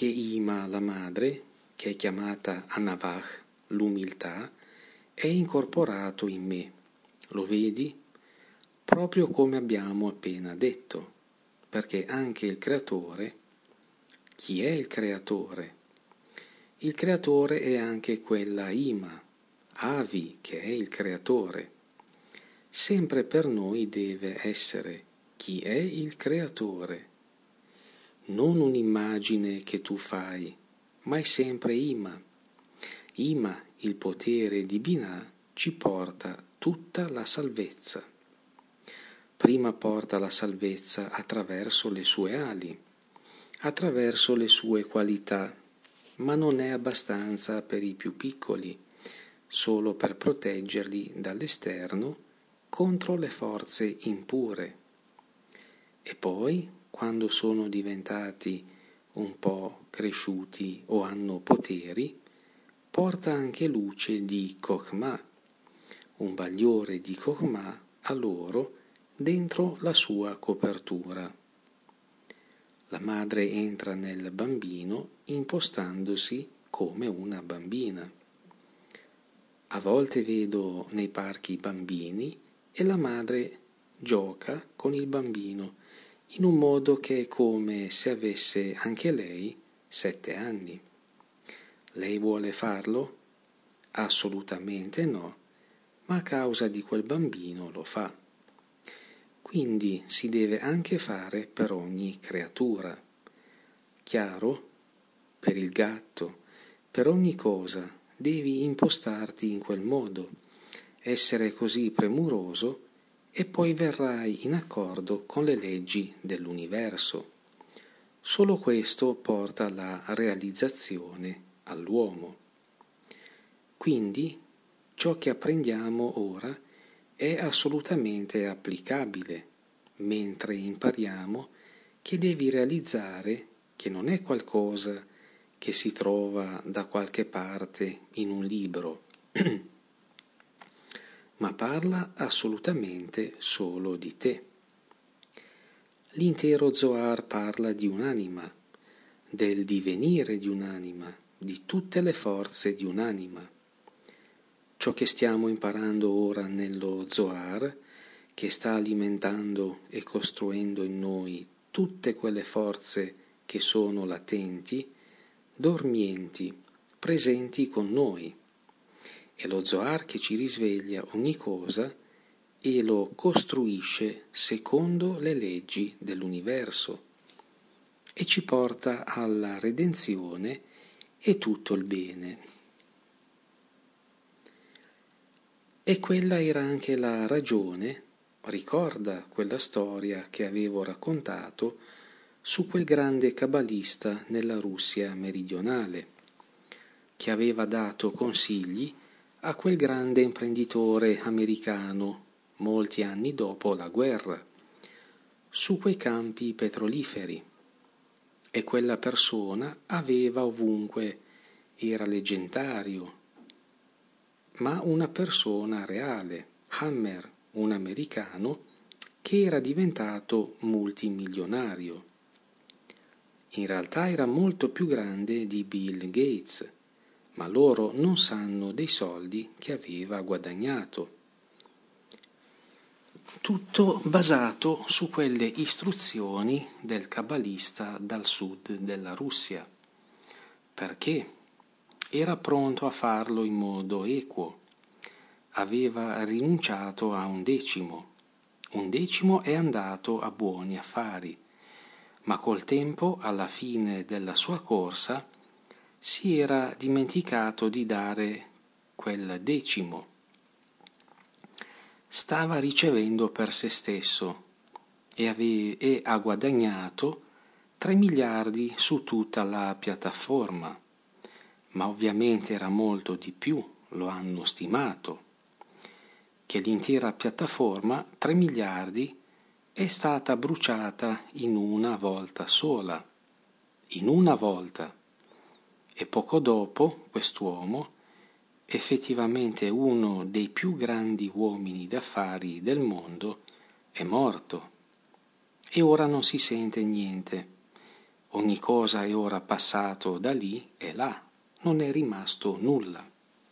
perché Ima, la madre, che è chiamata Anavach, l'umiltà, è incorporato in me. Lo vedi? Proprio come abbiamo appena detto, perché anche il creatore, chi è il creatore? Il creatore è anche quella Ima, Avi, che è il creatore. Sempre per noi deve essere chi è il creatore. Non un'immagine che tu fai, ma è sempre Ima. Ima, il potere di Binah, ci porta tutta la salvezza. Prima porta la salvezza attraverso le sue ali, attraverso le sue qualità, ma non è abbastanza per i più piccoli, solo per proteggerli dall'esterno contro le forze impure. E poi, quando sono diventati un po' cresciuti o hanno poteri, porta anche luce di Chokhmah, un bagliore di Chokhmah a loro dentro la sua copertura. La madre entra nel bambino impostandosi come una bambina. A volte vedo nei parchi bambini e la madre gioca con il bambino in un modo che è come se avesse anche lei 7 anni. Lei vuole farlo? Assolutamente no, ma a causa di quel bambino lo fa. Quindi si deve anche fare per ogni creatura. Chiaro? Per il gatto, per ogni cosa devi impostarti in quel modo, essere così premuroso e poi verrai in accordo con le leggi dell'universo. Solo questo porta alla realizzazione all'uomo. Quindi ciò che apprendiamo ora è assolutamente applicabile, mentre impariamo che devi realizzare che non è qualcosa che si trova da qualche parte in un libro, ma parla assolutamente solo di te. L'intero Zohar parla di un'anima, del divenire di un'anima, di tutte le forze di un'anima. Ciò che stiamo imparando ora nello Zohar, che sta alimentando e costruendo in noi tutte quelle forze che sono latenti, dormienti, presenti con noi. È lo Zohar che ci risveglia ogni cosa e lo costruisce secondo le leggi dell'universo e ci porta alla redenzione e tutto il bene. E quella era anche la ragione, ricorda quella storia che avevo raccontato su quel grande cabalista nella Russia meridionale, che aveva dato consigli a quel grande imprenditore americano molti anni dopo la guerra, su quei campi petroliferi. E quella persona aveva ovunque, era leggendario, ma una persona reale, Hammer, un americano, che era diventato multimilionario. In realtà era molto più grande di Bill Gates, ma loro non sanno dei soldi che aveva guadagnato. Tutto basato su quelle istruzioni del cabalista dal sud della Russia. Perché? Era pronto a farlo in modo equo. Aveva rinunciato a 1/10. 1/10 è andato a buoni affari, ma col tempo, alla fine della sua corsa, si era dimenticato di dare quel 10. Stava ricevendo per se stesso e ha guadagnato 3 miliardi su tutta la piattaforma, ma ovviamente era molto di più, lo hanno stimato, che l'intera piattaforma, 3 miliardi, è stata bruciata in una volta sola, in una volta, e poco dopo quest'uomo, effettivamente uno dei più grandi uomini d'affari del mondo, è morto e ora non si sente niente. Ogni cosa è ora passato da lì e là, non è rimasto nulla.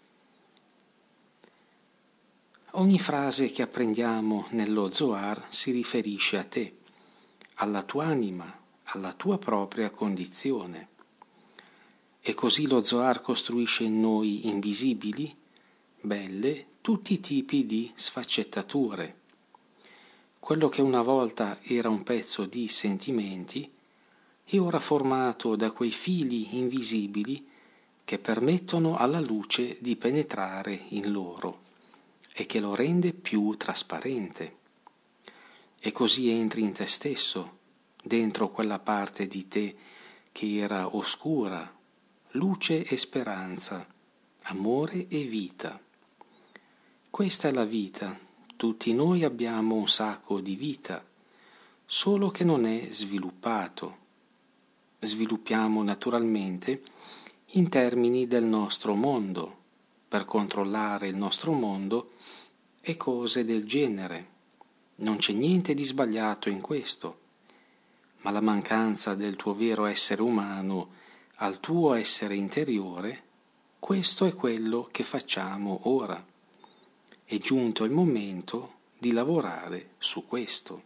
Ogni frase che apprendiamo nello Zohar si riferisce a te, alla tua anima, alla tua propria condizione. E così lo Zohar costruisce in noi invisibili, belle, tutti i tipi di sfaccettature. Quello che una volta era un pezzo di sentimenti è ora formato da quei fili invisibili che permettono alla luce di penetrare in loro e che lo rende più trasparente. E così entri in te stesso, dentro quella parte di te che era oscura, luce e speranza, amore e vita. Questa è la vita. Tutti noi abbiamo un sacco di vita, solo che non è sviluppato. Sviluppiamo naturalmente in termini del nostro mondo, per controllare il nostro mondo e cose del genere. Non c'è niente di sbagliato in questo, ma la mancanza del tuo vero essere umano al tuo essere interiore, questo è quello che facciamo ora. È giunto il momento di lavorare su questo.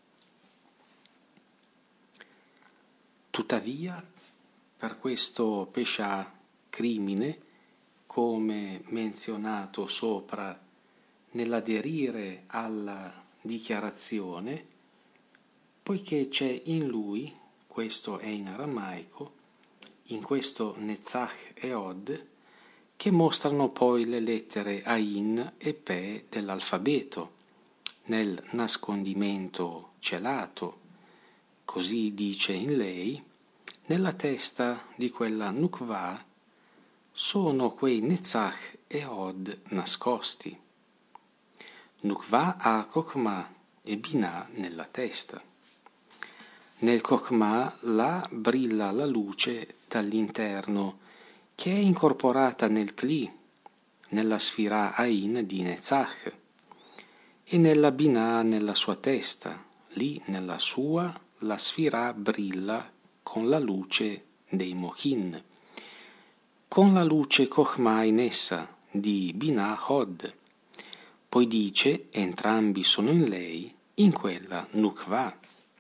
Tuttavia, per questo pescià crimine, come menzionato sopra, nell'aderire alla dichiarazione, poiché c'è in lui, questo è in aramaico, in questo Netzach e Od, che mostrano poi le lettere Ain e Pe dell'alfabeto, nel nascondimento celato, così dice in lei, nella testa di quella Nukva sono quei Netzach e Od nascosti. Nukva ha Kokma e Binah nella testa. Nel Kokma là brilla la luce dall'interno che è incorporata nel Kli, nella sfira Ain di Netzach, e nella Binah nella sua testa. Lì nella sua la sfira brilla con la luce dei Mochin, con la luce Chokhmah in essa di Binah Hod. Poi dice, entrambi sono in lei, in quella Nukva.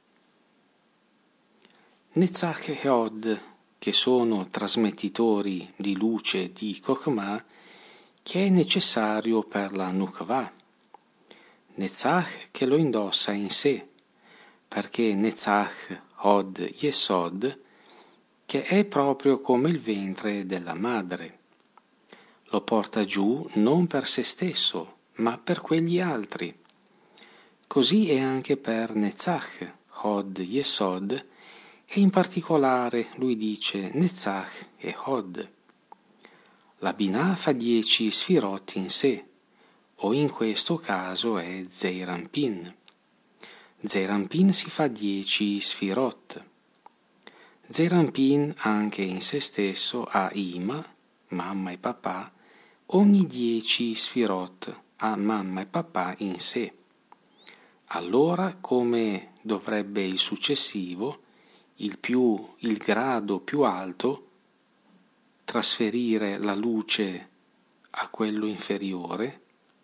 Netzach e Hod, che sono trasmettitori di luce di Chokhmah, che è necessario per la Nukva. Netzach che lo indossa in sé, perché Netzach Hod Yesod, che è proprio come il ventre della madre. Lo porta giù non per se stesso, ma per quegli altri. Così è anche per Netzach Hod Yesod, e in particolare lui dice Netzach e Hod. La Binah fa 10 sfirot in sé, o in questo caso è Zeir Anpin. Zeir Anpin si fa 10 sfirot. Zeir Anpin anche in se stesso ha Ima, mamma e papà, ogni 10 sfirot ha mamma e papà in sé. Allora, come dovrebbe il successivo, il grado più alto, trasferire la luce a quello inferiore,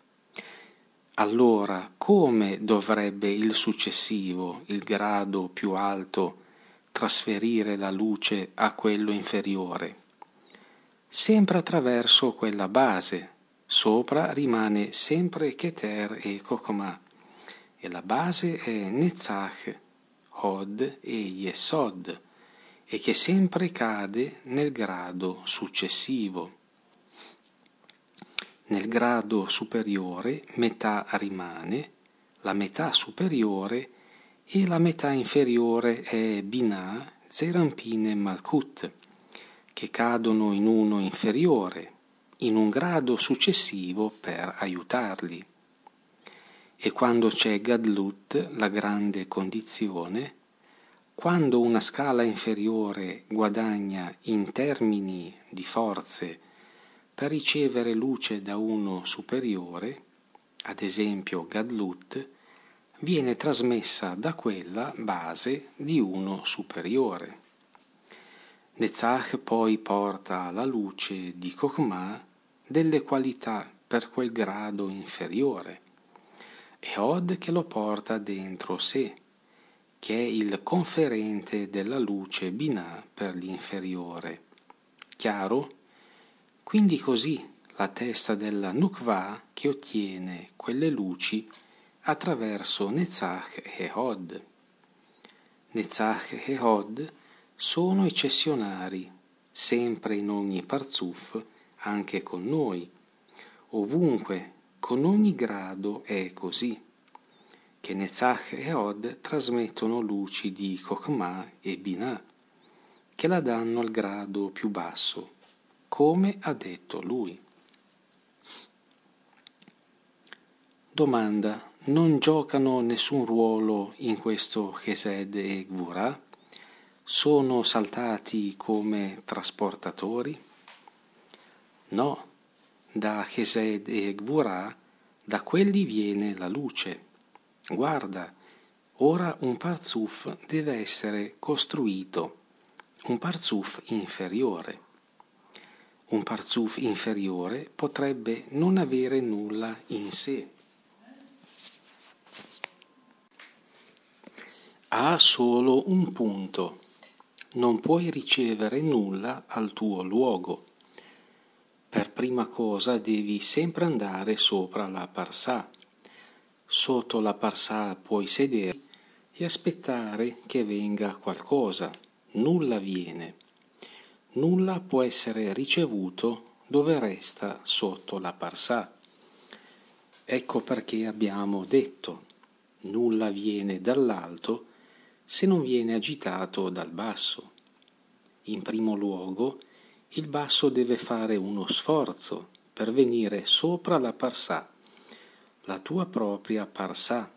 allora come dovrebbe il successivo, il grado più alto, trasferire la luce a quello inferiore? Sempre attraverso quella base. Sopra rimane sempre Keter e Chokhmah, e la base è Netzach, Hod e Yesod, e che sempre cade nel grado successivo. Nel grado superiore metà rimane, la metà superiore, e la metà inferiore è Binah, Zeir Anpin e Malkut, che cadono in uno inferiore, in un grado successivo per aiutarli. E quando c'è Gadlut, la grande condizione, quando una scala inferiore guadagna in termini di forze per ricevere luce da uno superiore, ad esempio Gadlut, viene trasmessa da quella base di uno superiore. Netzach poi porta alla luce di Chokhmah delle qualità per quel grado inferiore, e Od che lo porta dentro sé, che è il conferente della luce Binah per l'inferiore. Chiaro? Quindi così la testa della Nukva che ottiene quelle luci attraverso Netzach e Od. Netzach e Od sono eccezionali, sempre in ogni parzuf, anche con noi, ovunque, con ogni grado è così, che Netzach e Od trasmettono luci di Chokhmah e Binah, che la danno al grado più basso, come ha detto lui. Domanda: non giocano nessun ruolo in questo Chesed e Gvurah? Sono saltati come trasportatori? No, da Chesed e Gvurah, da quelli viene la luce. Guarda, ora un parzuf deve essere costruito, un parzuf inferiore. Un parzuf inferiore potrebbe non avere nulla in sé. Ha solo un punto. Non puoi ricevere nulla al tuo luogo. Per prima cosa devi sempre andare sopra la parsà. Sotto la parsà puoi sedere e aspettare che venga qualcosa. Nulla viene. Nulla può essere ricevuto dove resta sotto la parsà. Ecco perché abbiamo detto: nulla viene dall'alto se non viene agitato dal basso. In primo luogo, il basso deve fare uno sforzo per venire sopra la parsà, la tua propria parsà.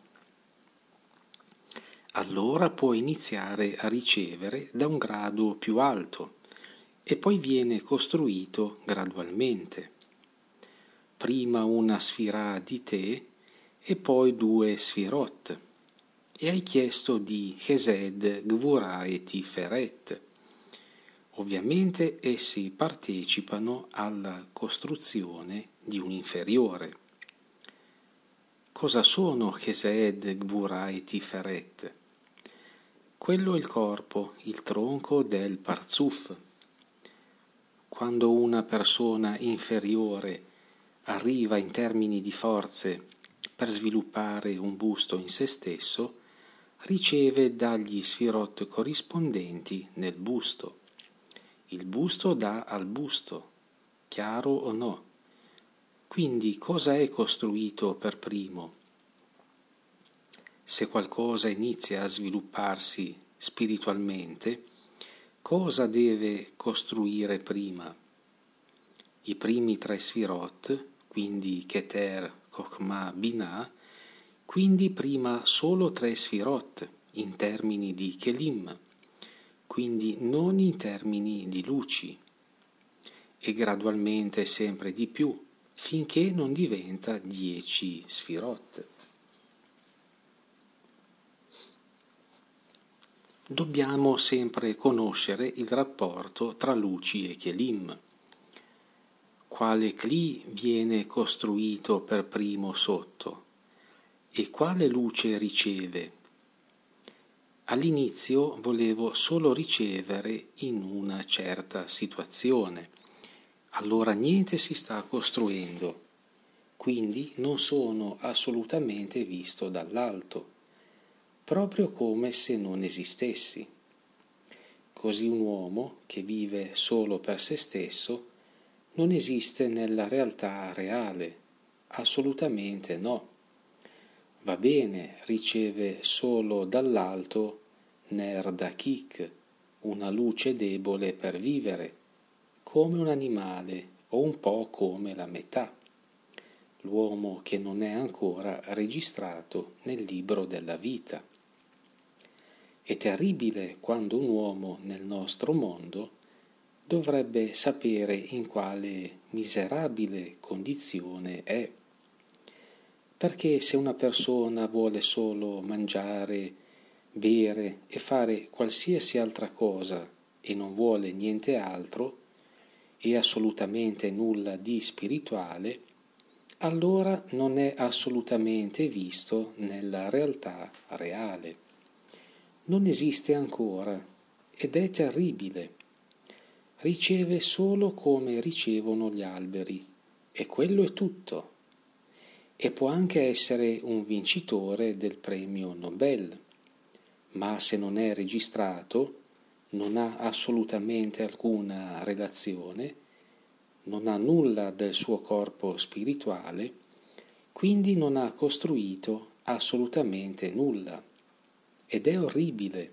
Allora puoi iniziare a ricevere da un grado più alto e poi viene costruito gradualmente. Prima una sfirah di te e poi 2 sfirot. E hai chiesto di Chesed, Gvurah e Tiferet. Ovviamente essi partecipano alla costruzione di un inferiore. Cosa sono Chesed, Gvurah e Tiferet? Quello è il corpo, il tronco del parzuf. Quando una persona inferiore arriva in termini di forze per sviluppare un busto in se stesso, riceve dagli sfirot corrispondenti nel busto. Il busto dà al busto, chiaro o no? Quindi cosa è costruito per primo? Se qualcosa inizia a svilupparsi spiritualmente, cosa deve costruire prima? I primi 3 sfirot, quindi Keter, Chokhmah, Binah, quindi prima solo 3 sfirot in termini di Kelim, quindi non in termini di luci, e gradualmente sempre di più, finché non diventa 10 sfirot. Dobbiamo sempre conoscere il rapporto tra luci e Kelim. Quale Kli viene costruito per primo sotto e quale luce riceve? All'inizio volevo solo ricevere in una certa situazione, allora niente si sta costruendo, quindi non sono assolutamente visto dall'alto, proprio come se non esistessi. Così un uomo che vive solo per se stesso non esiste nella realtà reale, assolutamente no. Va bene, riceve solo dall'alto Ner Dakik, una luce debole per vivere, come un animale o un po' come la metà, l'uomo che non è ancora registrato nel libro della vita. È terribile quando un uomo nel nostro mondo dovrebbe sapere in quale miserabile condizione è. Perché se una persona vuole solo mangiare, bere e fare qualsiasi altra cosa e non vuole niente altro e assolutamente nulla di spirituale, allora non è assolutamente visto nella realtà reale. Non esiste ancora ed è terribile. Riceve solo come ricevono gli alberi e quello è tutto. E può anche essere un vincitore del premio Nobel, ma se non è registrato, non ha assolutamente alcuna relazione, non ha nulla del suo corpo spirituale, quindi non ha costruito assolutamente nulla. Ed è orribile.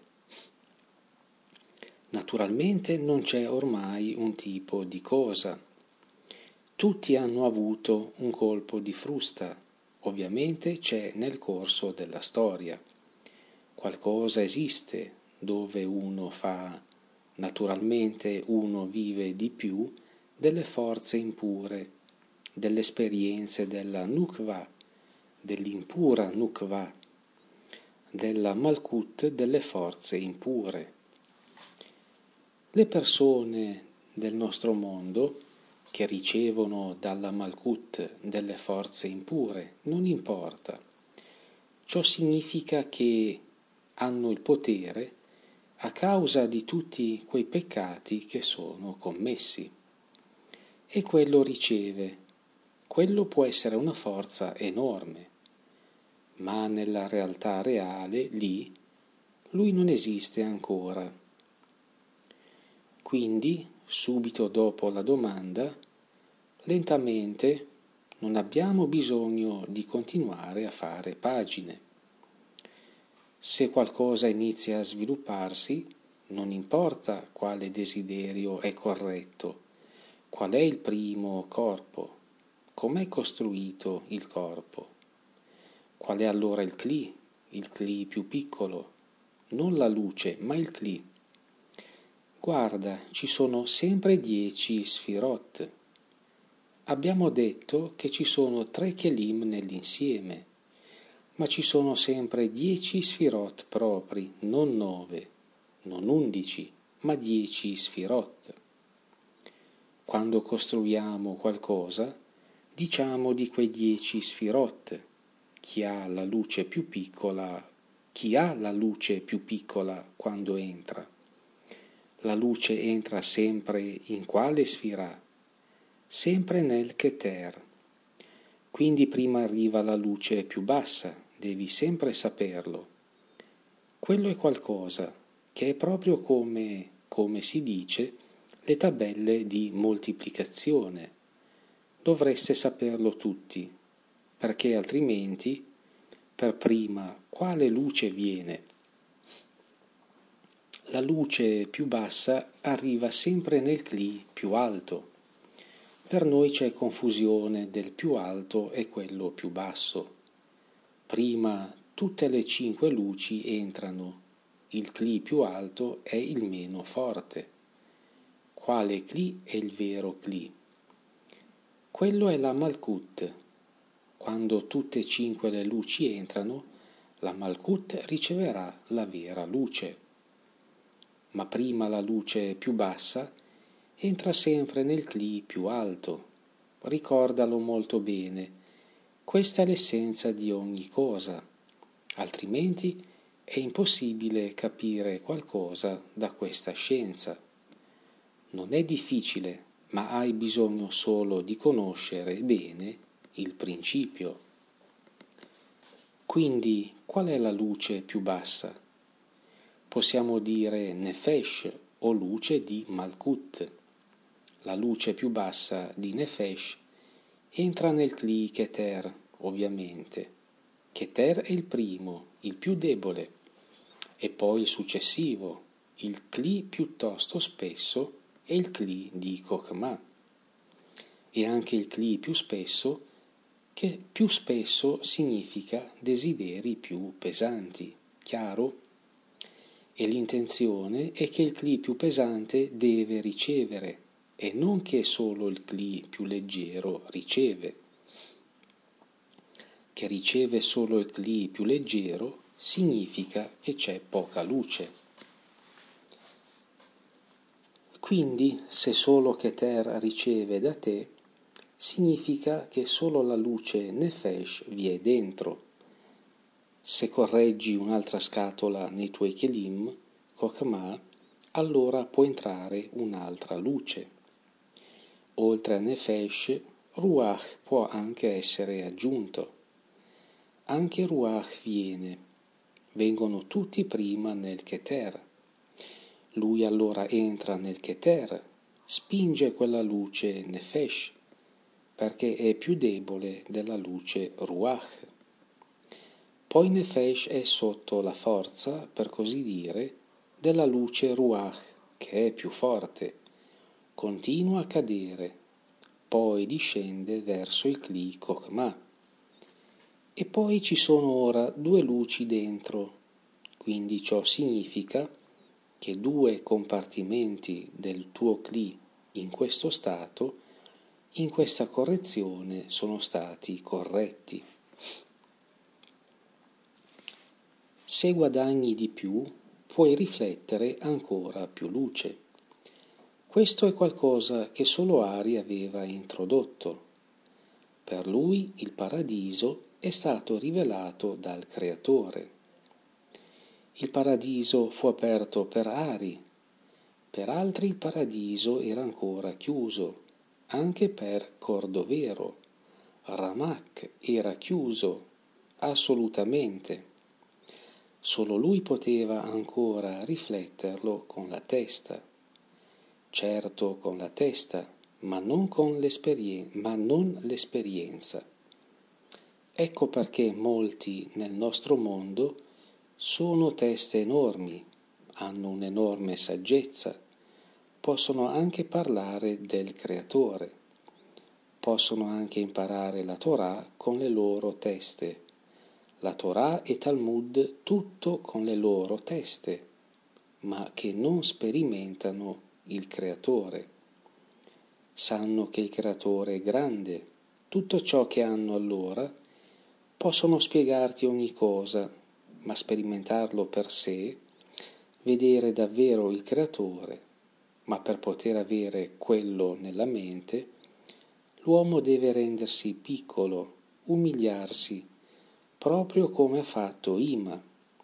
Naturalmente non c'è ormai un tipo di cosa. Tutti hanno avuto un colpo di frusta, ovviamente c'è nel corso della storia. Qualcosa esiste dove uno fa, naturalmente uno vive di più delle forze impure, delle esperienze della Nukva, dell'impura Nukva, della Malkut delle forze impure. Le persone del nostro mondo che ricevono dalla Malkut delle forze impure, non importa. Ciò significa che hanno il potere a causa di tutti quei peccati che sono commessi. E quello riceve. Quello può essere una forza enorme, ma nella realtà reale, lì, lui non esiste ancora. Quindi, subito dopo la domanda, lentamente non abbiamo bisogno di continuare a fare pagine. Se qualcosa inizia a svilupparsi, non importa quale desiderio è corretto, qual è il primo corpo, com'è costruito il corpo, qual è allora il cli più piccolo, non la luce, ma il cli. Guarda, ci sono sempre 10 sfirot. Abbiamo detto che ci sono 3 kelim nell'insieme, ma ci sono sempre 10 sfirot propri, non 9, non 11, ma 10 sfirot. Quando costruiamo qualcosa, diciamo di quei 10 sfirot. Chi ha la luce più piccola quando entra? La luce entra sempre in quale sfira? Sempre nel Keter. Quindi prima arriva la luce più bassa, devi sempre saperlo. Quello è qualcosa che è proprio come si dice, le tabelle di moltiplicazione. Dovreste saperlo tutti, perché altrimenti, per prima, quale luce viene? La luce più bassa arriva sempre nel cli più alto. Per noi c'è confusione del più alto e quello più basso. Prima tutte le 5 luci entrano, il cli più alto è il meno forte. Quale cli è il vero cli? Quello è la Malkut. Quando tutte e 5 le luci entrano, la Malkut riceverà la vera luce. Ma prima la luce più bassa entra sempre nel cli più alto. Ricordalo molto bene. Questa è l'essenza di ogni cosa, altrimenti è impossibile capire qualcosa da questa scienza. Non è difficile, ma hai bisogno solo di conoscere bene il principio. Quindi, qual è la luce più bassa? Possiamo dire Nefesh o luce di Malkut. La luce più bassa di Nefesh entra nel Kli Keter, ovviamente. Keter è il primo, il più debole, e poi il successivo, il Kli piuttosto spesso è il Kli di Kokma, e anche il Kli più spesso, che più spesso significa desideri più pesanti, chiaro? E l'intenzione è che il cli più pesante deve ricevere e non che solo il cli più leggero riceve. Che riceve solo il cli più leggero significa che c'è poca luce. Quindi, se solo Keter riceve da te, significa che solo la luce Nefesh vi è dentro. Se correggi un'altra scatola nei tuoi Kelim, Kokma, allora può entrare un'altra luce. Oltre a Nefesh, Ruach può anche essere aggiunto. Anche Ruach vengono tutti prima nel Keter. Lui allora entra nel Keter, spinge quella luce Nefesh, perché è più debole della luce Ruach. Poi Nefesh è sotto la forza, per così dire, della luce Ruach, che è più forte. Continua a cadere, poi discende verso il Kli Kokma. E poi ci sono ora due luci dentro, quindi ciò significa che due compartimenti del tuo Kli in questo stato, in questa correzione, sono stati corretti. Se guadagni di più, puoi riflettere ancora più luce. Questo è qualcosa che solo Ari aveva introdotto. Per lui il paradiso è stato rivelato dal Creatore. Il paradiso fu aperto per Ari, per altri il paradiso era ancora chiuso, anche per Cordovero. Ramak era chiuso, assolutamente. Solo lui poteva ancora rifletterlo con la testa. Certo con la testa, ma non l'esperienza. Ecco perché molti nel nostro mondo sono teste enormi, hanno un'enorme saggezza, possono anche parlare del Creatore, possono anche imparare la Torah con le loro teste, la Torah e Talmud tutto con le loro teste, ma che non sperimentano il Creatore. Sanno che il Creatore è grande, tutto ciò che hanno allora, possono spiegarti ogni cosa, ma sperimentarlo per sé, vedere davvero il Creatore, ma per poter avere quello nella mente, l'uomo deve rendersi piccolo, umiliarsi, proprio come ha fatto Ima.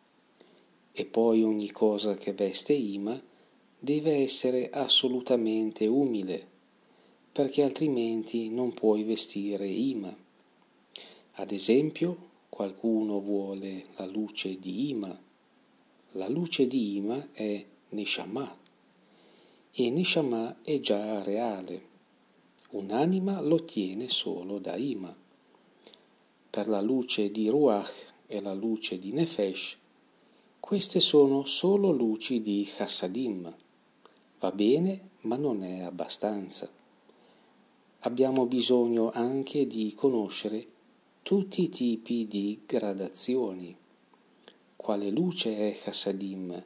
E poi ogni cosa che veste Ima deve essere assolutamente umile, perché altrimenti non puoi vestire Ima. Ad esempio, qualcuno vuole la luce di Ima. La luce di Ima è Neshama, e Neshama è già reale. Un'anima lo ottiene solo da Ima. Per la luce di Ruach e la luce di Nefesh, queste sono solo luci di Chassadim. Va bene, ma non è abbastanza. Abbiamo bisogno anche di conoscere tutti i tipi di gradazioni. Quale luce è Chassadim?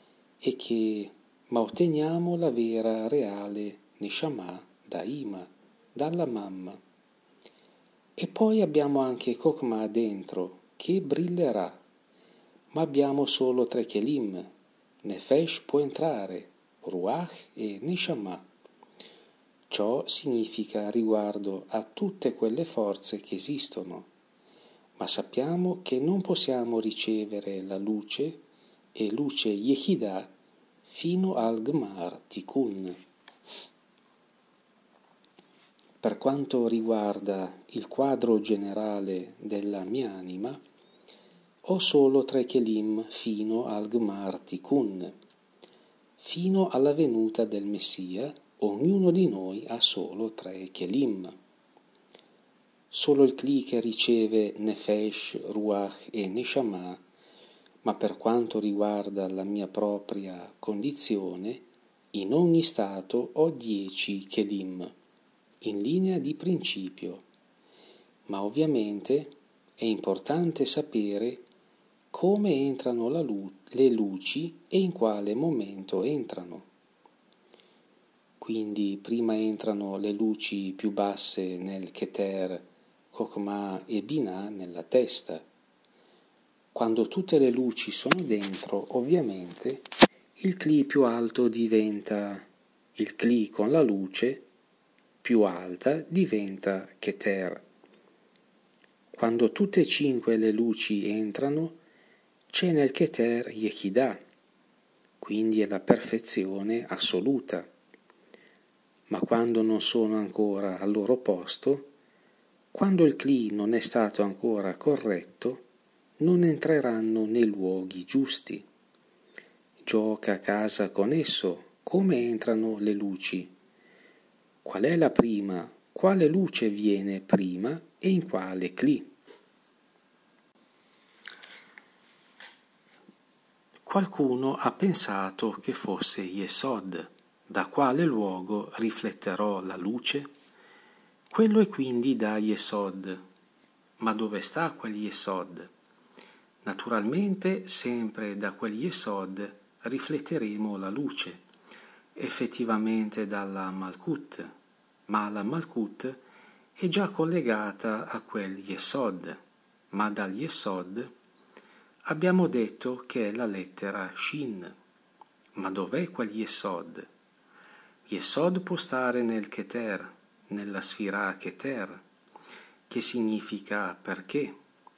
Ma otteniamo la vera, reale Neshama da Ima, dalla mamma. E poi abbiamo anche Kokma dentro, che brillerà. Ma abbiamo solo 3 Kelim. Nefesh può entrare, Ruach e Neshama. Ciò significa riguardo a tutte quelle forze che esistono, ma sappiamo che non possiamo ricevere la luce e luce Yehidah fino al Gmar Tikkun. Per quanto riguarda il quadro generale della mia anima, ho solo 3 Kelim fino al Gmar Tikkun. Fino alla venuta del Messia, ognuno di noi ha solo 3 Kelim. Solo il Kli che riceve Nefesh, Ruach e Neshama, ma per quanto riguarda la mia propria condizione, in ogni stato ho 10 Kelim, in linea di principio, ma ovviamente è importante sapere come entrano le luci e in quale momento entrano. Quindi prima entrano le luci più basse nel Keter, Kokma e Binah nella testa. Quando tutte le luci sono dentro, ovviamente, il Kli più alto diventa il Kli con la luce più alta diventa Keter. Quando tutte e 5 le luci entrano, c'è nel Keter Yehidah, quindi è la perfezione assoluta. Ma quando non sono ancora al loro posto, quando il Kli non è stato ancora corretto, non entreranno nei luoghi giusti. Gioca a casa con esso, come entrano le luci. Qual è la prima? Quale luce viene prima e in quale Kli? Qualcuno ha pensato che fosse Yesod, da quale luogo rifletterò la luce? Quello è quindi da Yesod. Ma dove sta quel Yesod? Naturalmente, sempre da quel Yesod rifletteremo la luce, effettivamente dalla Malkut, ma la Malkut è già collegata a quel Yesod, ma dal Yesod abbiamo detto che è la lettera Shin. Ma dov'è quel Yesod? Yesod può stare nel Keter, nella Sfira Keter, che significa perché.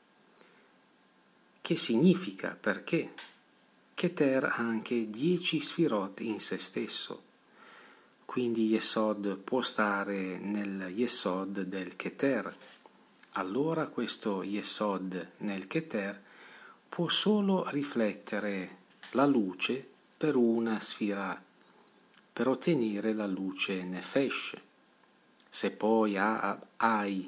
Che significa perché? Keter ha anche 10 Sfirot in se stesso, quindi Yesod può stare nel Yesod del Keter. Allora questo Yesod nel Keter può solo riflettere la luce per una Sfira, per ottenere la luce Nefesh. Se poi hai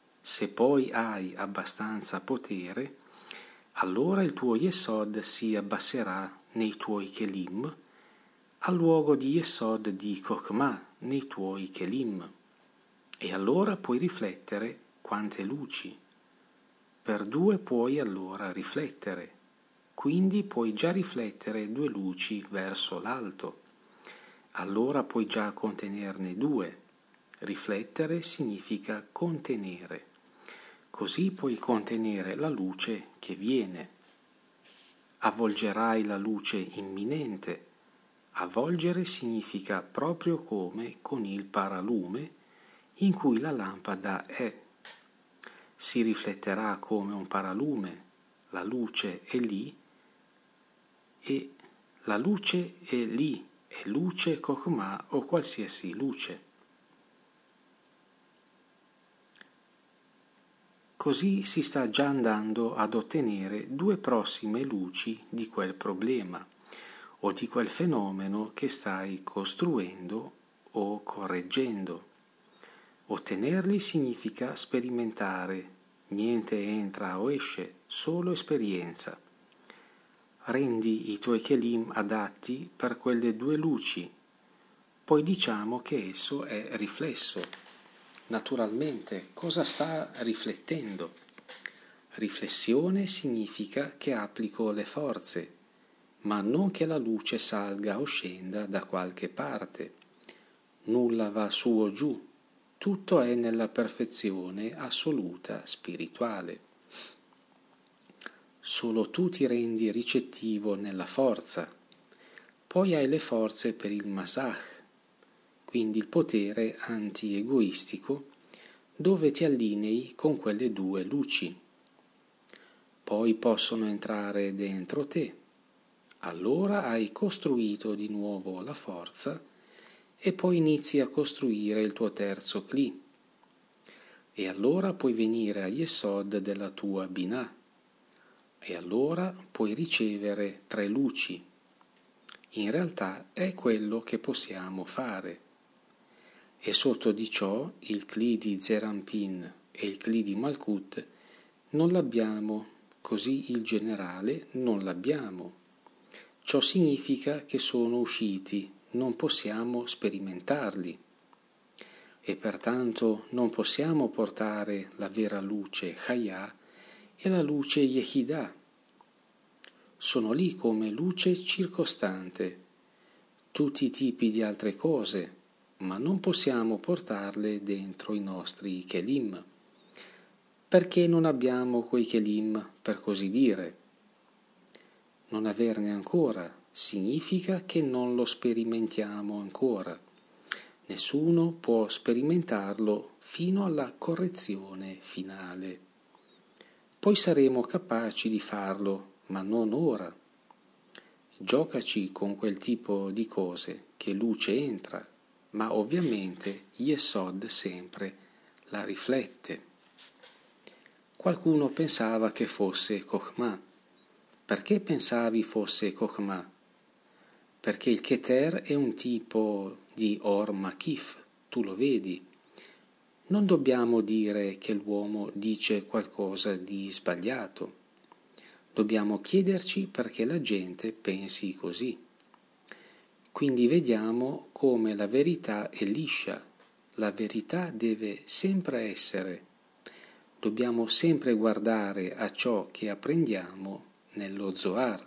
abbastanza potere, allora il tuo Yesod si abbasserà nei tuoi Kelim, al luogo di Yesod di Chokhmah nei tuoi Kelim, e allora puoi riflettere quante luci. Per 2 puoi allora riflettere, quindi puoi già riflettere 2 luci verso l'alto. Allora puoi già contenerne 2. Riflettere significa contenere. Così puoi contenere la luce che viene. Avvolgerai la luce imminente. Avvolgere significa proprio come con il paralume in cui la lampada è. Si rifletterà come un paralume, la luce è lì e la luce è lì, è luce Chokhmah o qualsiasi luce. Così si sta già andando ad ottenere 2 prossime luci di quel problema o di quel fenomeno che stai costruendo o correggendo. Ottenerli significa sperimentare, niente entra o esce, solo esperienza. Rendi i tuoi Kelim adatti per quelle 2 luci, poi diciamo che esso è riflesso. Naturalmente, cosa sta riflettendo? Riflessione significa che applico le forze, ma non che la luce salga o scenda da qualche parte. Nulla va su o giù, tutto è nella perfezione assoluta spirituale. Solo tu ti rendi ricettivo nella forza, poi hai le forze per il Masach, quindi il potere anti-egoistico, dove ti allinei con quelle 2 luci. Poi possono entrare dentro te. Allora hai costruito di nuovo la forza e poi inizi a costruire il tuo terzo Kli. E allora puoi venire a Yesod della tua Binah. E allora puoi ricevere 3 luci. In realtà è quello che possiamo fare. E sotto di ciò il Kli di Zerampin e il Kli di Malkut non l'abbiamo, così il generale non l'abbiamo. Ciò significa che sono usciti, non possiamo sperimentarli e pertanto non possiamo portare la vera luce Chayah e la luce Yehidah. Sono lì come luce circostante, tutti i tipi di altre cose, ma non possiamo portarle dentro i nostri Kelim, perché non abbiamo quei Kelim, per così dire. Non averne ancora significa che non lo sperimentiamo ancora. Nessuno può sperimentarlo fino alla correzione finale. Poi saremo capaci di farlo, ma non ora. Giocaci con quel tipo di cose che luce entra, ma ovviamente Yesod sempre la riflette. Qualcuno pensava che fosse Chokhmah. Perché pensavi fosse Chokhmah? Perché il Keter è un tipo di Or Makif, tu lo vedi. Non dobbiamo dire che l'uomo dice qualcosa di sbagliato. Dobbiamo chiederci perché la gente pensi così. Quindi vediamo come la verità è liscia. La verità deve sempre essere. Dobbiamo sempre guardare a ciò che apprendiamo nello Zohar.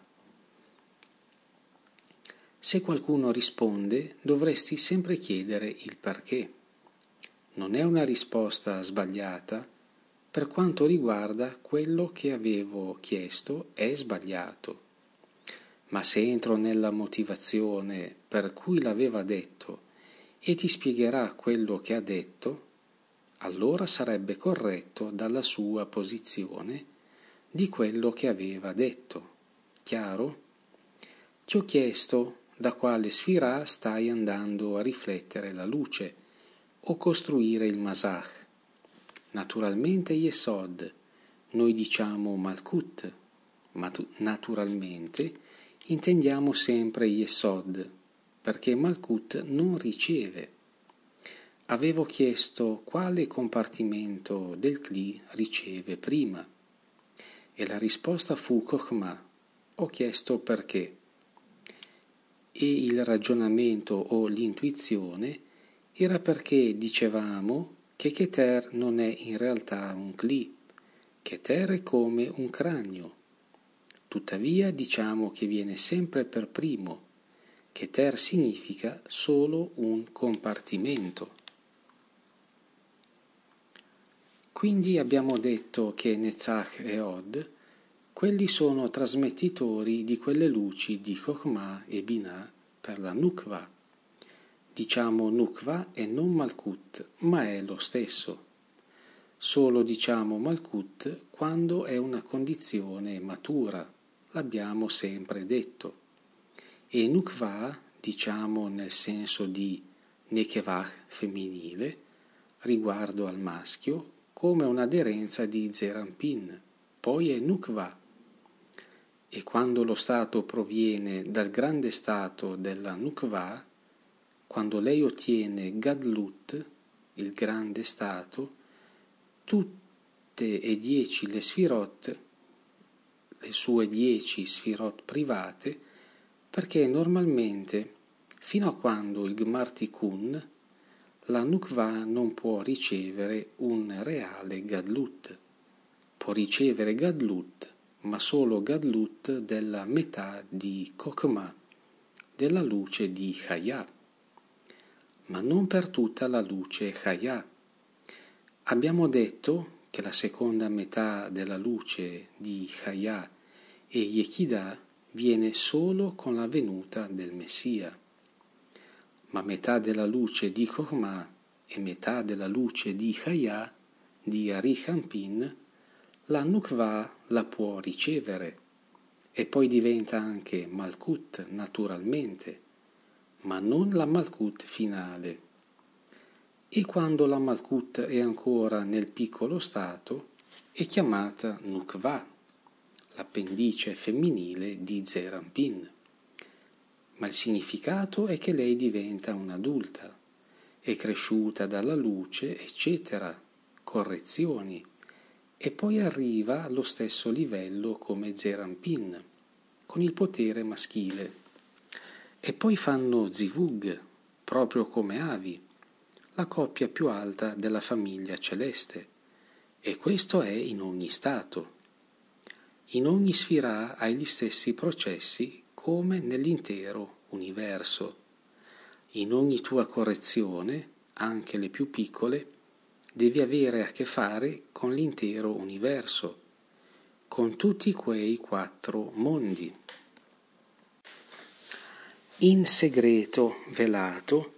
Se qualcuno risponde, dovresti sempre chiedere il perché. Non è una risposta sbagliata, per quanto riguarda quello che avevo chiesto è sbagliato. Ma se entro nella motivazione per cui l'aveva detto e ti spiegherà quello che ha detto, allora sarebbe corretto dalla sua posizione di quello che aveva detto. Chiaro? Ti ho chiesto da quale sfirah stai andando a riflettere la luce o costruire il Masach. Naturalmente Yesod, noi diciamo Malkut, ma naturalmente intendiamo sempre Yesod, perché Malkut non riceve. Avevo chiesto quale compartimento del Kli riceve prima, e la risposta fu Chokhmah. Ho chiesto perché. E il ragionamento o l'intuizione era perché dicevamo che Keter non è in realtà un Kli, Keter è come un cranio. Tuttavia diciamo che viene sempre per primo, Keter significa solo un compartimento. Quindi abbiamo detto che Netzach e Od, quelli sono trasmettitori di quelle luci di Chokhmah e Binah per la Nukva. Diciamo Nukva e non Malkut, ma è lo stesso. Solo diciamo Malkut quando è una condizione matura, l'abbiamo sempre detto. E Nukva diciamo nel senso di Nekevah femminile, riguardo al maschio, come un'aderenza di Zerampin. Poi è Nukva. E quando lo stato proviene dal grande stato della Nukva, quando lei ottiene Gadlut, il grande stato, tutte e 10 le sfirot, le sue 10 sfirot private, perché normalmente, fino a quando il Gmar Tikkun, la Nukva non può ricevere un reale Gadlut. Può ricevere Gadlut, ma solo Gadlut della metà di Chokhmah, della luce di Chayah, ma non per tutta la luce Chayah. Abbiamo detto che la seconda metà della luce di Chayah e Yechidah viene solo con la venuta del Messia, ma metà della luce di Chokhmah e metà della luce di Chayah, di Arichampin, la Nukva la può ricevere e poi diventa anche Malkut naturalmente, ma non la Malkut finale. E quando la Malkut è ancora nel piccolo stato è chiamata Nukva, l'appendice femminile di Zerampin. Ma il significato è che lei diventa un'adulta, è cresciuta dalla luce, eccetera, correzioni, e poi arriva allo stesso livello come Zerampin, con il potere maschile. E poi fanno Zivug, proprio come Avi, la coppia più alta della famiglia celeste, e questo è in ogni stato. In ogni sfirah hai gli stessi processi come nell'intero universo. In ogni tua correzione, anche le più piccole, devi avere a che fare con l'intero universo, con tutti quei 4 mondi. In segreto, velato,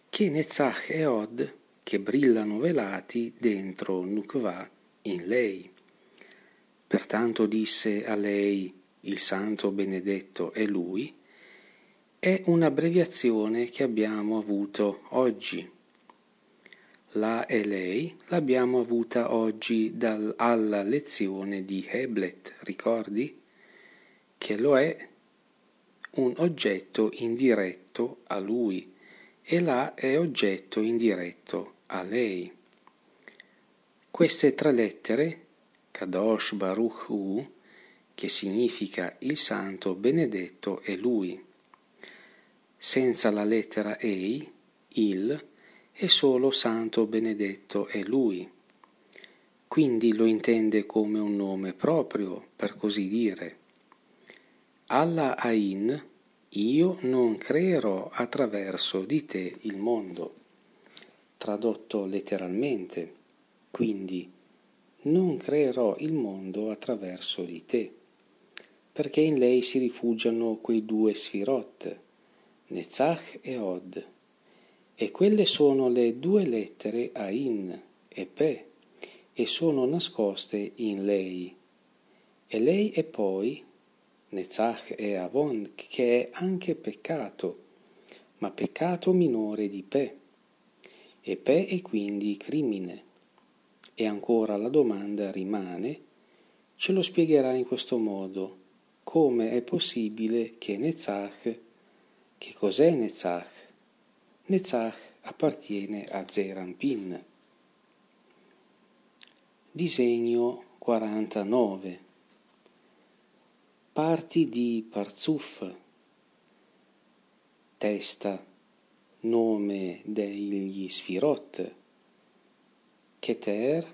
che Netzach e Hod, che brillano velati dentro Nukva in lei. Pertanto disse a lei: il santo benedetto è lui, è un'abbreviazione che abbiamo avuto oggi. La e lei l'abbiamo avuta oggi alla lezione di Heblet, ricordi? Che lo è un oggetto indiretto a lui e la è oggetto indiretto a lei. Queste tre lettere, Kadosh Baruch Hu, che significa il santo benedetto è lui. Senza la lettera Ei, il, è solo santo benedetto è lui. Quindi lo intende come un nome proprio, per così dire. Alla Ain, io non creerò attraverso di te il mondo. Tradotto letteralmente, quindi non creerò il mondo attraverso di te, perché in lei si rifugiano quei due sfirot, Netzach e Hod, e quelle sono le due lettere Ain e Pe, e sono nascoste in lei. E lei è poi Netzach e Avon, che è anche peccato, ma peccato minore di Pe, e Pe è quindi crimine. E ancora la domanda rimane, ce lo spiegherà in questo modo, come è possibile che Netzach, che cos'è Netzach? Netzach appartiene a Zeir Anpin. Disegno 49. Parti di Parzuf, testa, nome degli Sfirot, Keter,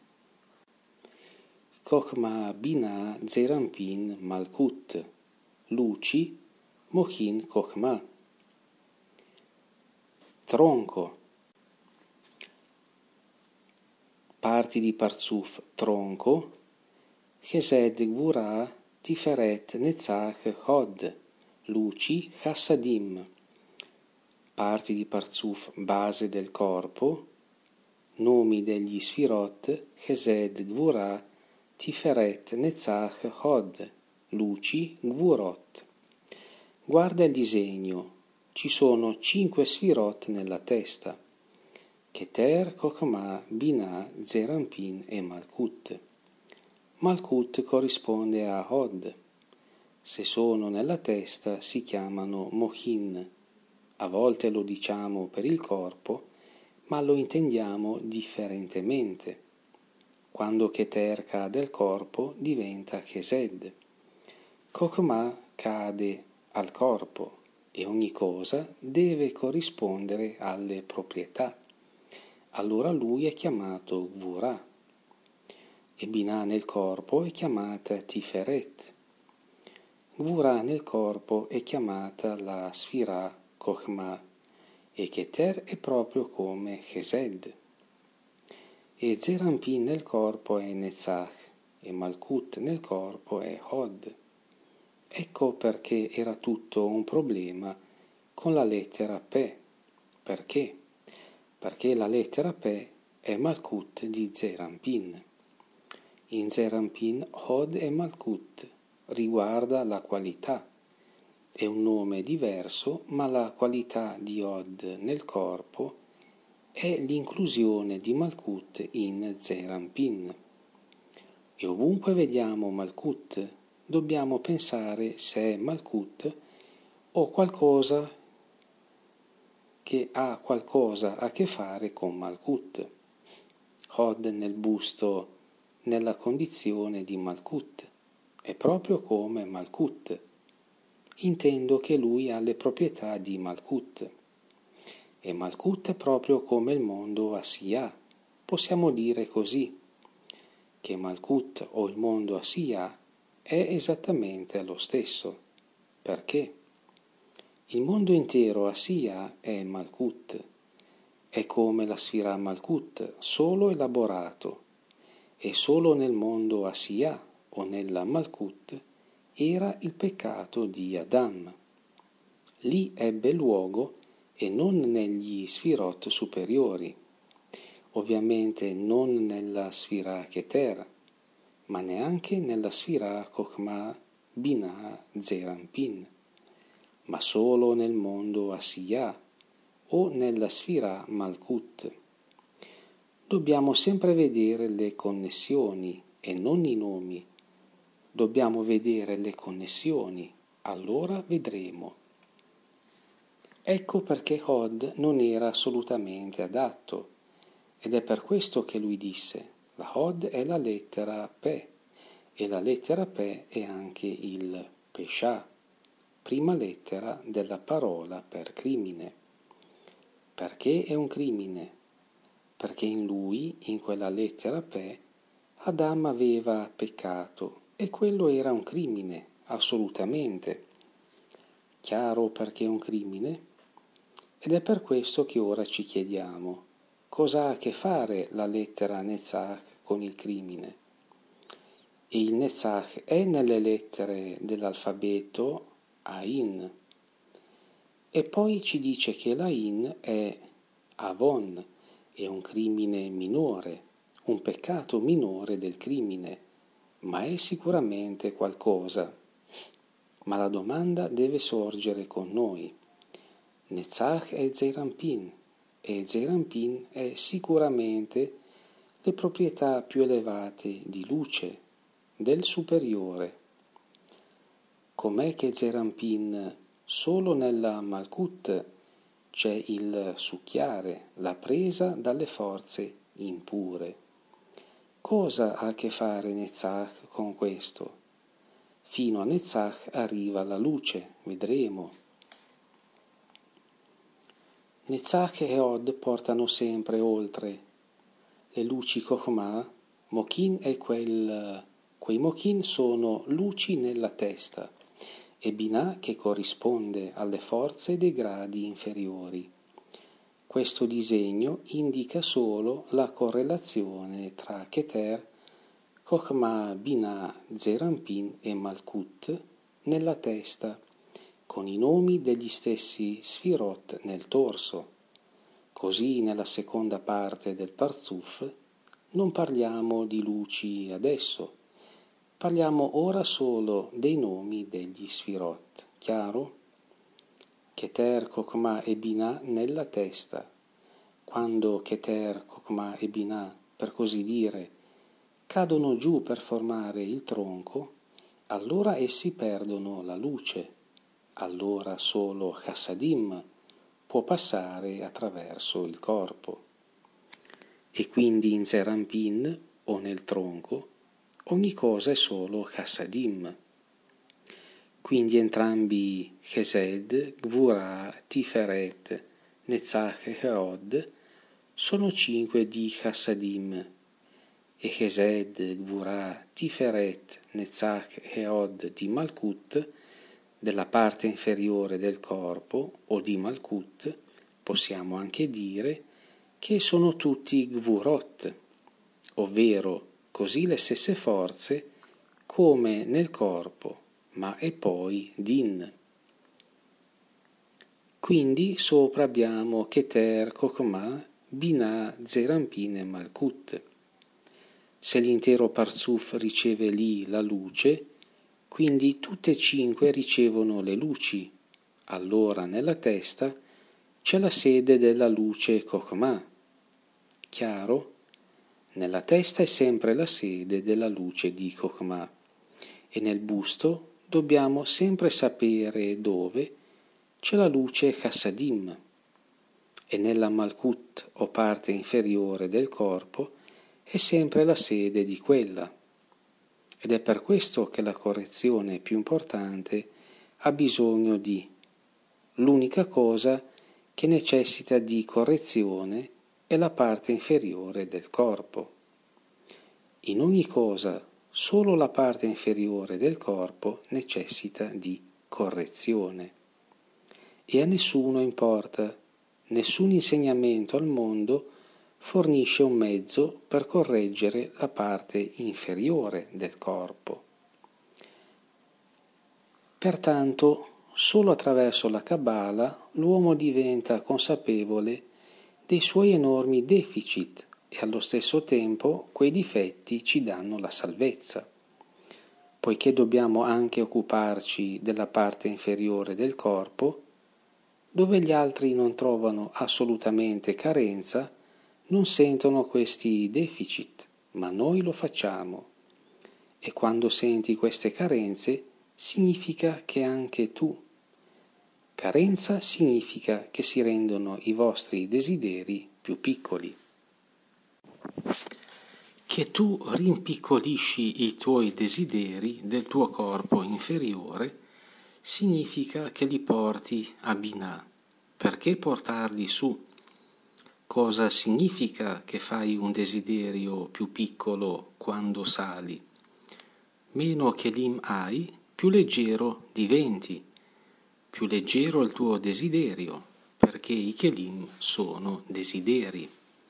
Chokhmah Binah Zeir Anpin Malkut, luci, Mochin Chokhmah. Tronco, parti di Parzuf, tronco, Chesed Gvurah Tiferet Netzach Hod, luci, Chassadim, parti di Parzuf, base del corpo, nomi degli Sfirot, Chesed Gvurah Tiferet Netzach Hod, luci, Gvurot. Guarda il disegno, ci sono 5 Sfirot nella testa, Keter, Chokhmah, Binah, Zeir Anpin e Malkut. Malkut corrisponde a Hod. Se sono nella testa si chiamano Mochin. A volte lo diciamo per il corpo, ma lo intendiamo differentemente. Quando Keter cade al corpo diventa Chesed. Chokhmah cade al corpo e ogni cosa deve corrispondere alle proprietà. Allora lui è chiamato Gvurah. E Binah nel corpo è chiamata Tiferet. Gvurah nel corpo è chiamata la Sfirah Chokhmah e Keter è proprio come Chesed. E Zeir Anpin nel corpo è Netzach e Malkut nel corpo è Hod. Ecco perché era tutto un problema con la lettera Pe. Perché? Perché la lettera Pe è Malkut di Zeir Anpin. In Zeir Anpin Hod e Malkut riguarda la qualità. È un nome diverso, ma la qualità di Hod nel corpo è l'inclusione di Malkut in Zeir Anpin. E ovunque vediamo Malkut, dobbiamo pensare se è Malkut o qualcosa che ha qualcosa a che fare con Malkut. Hod nel busto nella condizione di Malkut è proprio come Malkut. Intendo che lui ha le proprietà di Malkut. E Malkut è proprio come il mondo Asiya. Possiamo dire così, che Malkut o il mondo Asiya è esattamente lo stesso. Perché? Il mondo intero Asiya è Malkut, è come la Sfirah Malkut, solo elaborato, e solo nel mondo Asiya o nella Malkut era il peccato di Adam. Lì ebbe luogo e non negli sfirot superiori, ovviamente non nella sfira Keter, ma neanche nella sfira Chokhmah Binah Zeranpin, ma solo nel mondo Asiyah o nella sfira Malkut. Dobbiamo sempre vedere le connessioni e non i nomi. Dobbiamo vedere le connessioni, allora vedremo. Ecco perché Hod non era assolutamente adatto, ed è per questo che lui disse: la Hod è la lettera Pe, e la lettera Pe è anche il Pesha, prima lettera della parola per crimine. Perché è un crimine? Perché in lui, in quella lettera Pe, Adam aveva peccato, e quello era un crimine, assolutamente. Chiaro perché è un crimine? Ed è per questo che ora ci chiediamo: cosa ha a che fare la lettera Netzach con il crimine? E il Netzach è nelle lettere dell'alfabeto Ain. E poi ci dice che l'Ain è Avon, è un crimine minore, un peccato minore del crimine, ma è sicuramente qualcosa. Ma la domanda deve sorgere con noi. Netzach è Zeranpin, e Zeranpin è sicuramente le proprietà più elevate di luce, del superiore. Com'è che Zeranpin solo nella Malkut c'è il succhiare, la presa dalle forze impure? Cosa ha a che fare Netzach con questo? Fino a Netzach arriva la luce, vedremo. Netzach e Hod portano sempre oltre. Le luci Chokhmah, Mokin e quei Mokin sono luci nella testa, e Binah che corrisponde alle forze dei gradi inferiori. Questo disegno indica solo la correlazione tra Keter, Chokhmah, Binah, Zeranpin e Malkut nella testa, con i nomi degli stessi Sfirot nel torso. Così nella seconda parte del Parzuf non parliamo di luci adesso, parliamo ora solo dei nomi degli Sfirot. Chiaro? Keter, Chokhmah e Binah nella testa. Quando Keter, Chokhmah e Binah, per così dire, cadono giù per formare il tronco, allora essi perdono la luce. Allora solo Chassadim può passare attraverso il corpo. E quindi in Zeranpin o nel tronco ogni cosa è solo Chassadim. Quindi entrambi Chesed, Gvurah, Tiferet, Netzach e Hod sono 5 di Chassadim, e Chesed, Gvurah, Tiferet, Netzach e Hod di Malkut, della parte inferiore del corpo o di Malkut, possiamo anche dire che sono tutti Gvurot, ovvero così le stesse forze come nel corpo, ma è poi Din. Quindi sopra abbiamo Keter, Chokhmah, Binah, Zeranpin e Malkut. Se l'intero Parzuf riceve lì la luce, quindi tutte e 5 ricevono le luci, allora nella testa c'è la sede della luce Chokhmah. Chiaro? Nella testa è sempre la sede della luce di Chokhmah, e nel busto dobbiamo sempre sapere dove c'è la luce Chassadim, e nella Malkut o parte inferiore del corpo è sempre la sede di quella. Ed è per questo che la correzione più importante ha bisogno di l'unica cosa che necessita di correzione è la parte inferiore del corpo. In ogni cosa solo la parte inferiore del corpo necessita di correzione. E a nessuno importa, nessun insegnamento al mondo fornisce un mezzo per correggere la parte inferiore del corpo. Pertanto solo attraverso la Kabbalah l'uomo diventa consapevole dei suoi enormi deficit e allo stesso tempo quei difetti ci danno la salvezza, poiché dobbiamo anche occuparci della parte inferiore del corpo, dove gli altri non trovano assolutamente carenza, non sentono questi deficit, ma noi lo facciamo. E quando senti queste carenze, significa che anche tu. Carenza significa che si rendono i vostri desideri più piccoli. Che tu rimpiccolisci i tuoi desideri del tuo corpo inferiore significa che li porti a Binah. Perché portarli su? Cosa significa che fai un desiderio più piccolo quando sali? Meno Kelim hai, più leggero diventi. Più leggero il tuo desiderio, perché i Kelim sono desideri.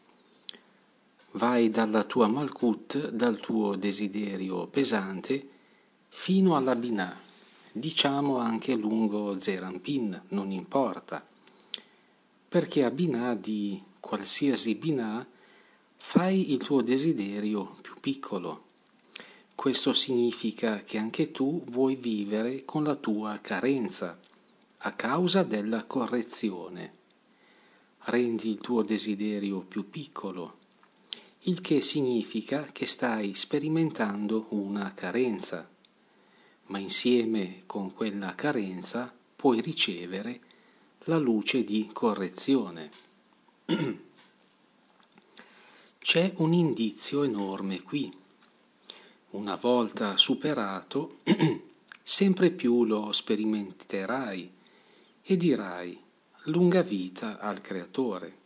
Vai dalla tua Malkut, dal tuo desiderio pesante, fino alla Binah, diciamo anche lungo Zerampin, non importa, perché a Binah di qualsiasi Binah fai il tuo desiderio più piccolo. Questo significa che anche tu vuoi vivere con la tua carenza, a causa della correzione. Rendi il tuo desiderio più piccolo, il che significa che stai sperimentando una carenza, ma insieme con quella carenza puoi ricevere la luce di correzione. C'è un indizio enorme qui. Una volta superato, sempre più lo sperimenterai e dirai: lunga vita al Creatore.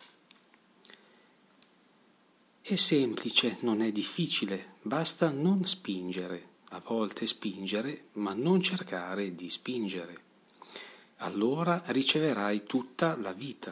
È semplice, non è difficile, basta non spingere, a volte spingere, ma non cercare di spingere. Allora riceverai tutta la vita.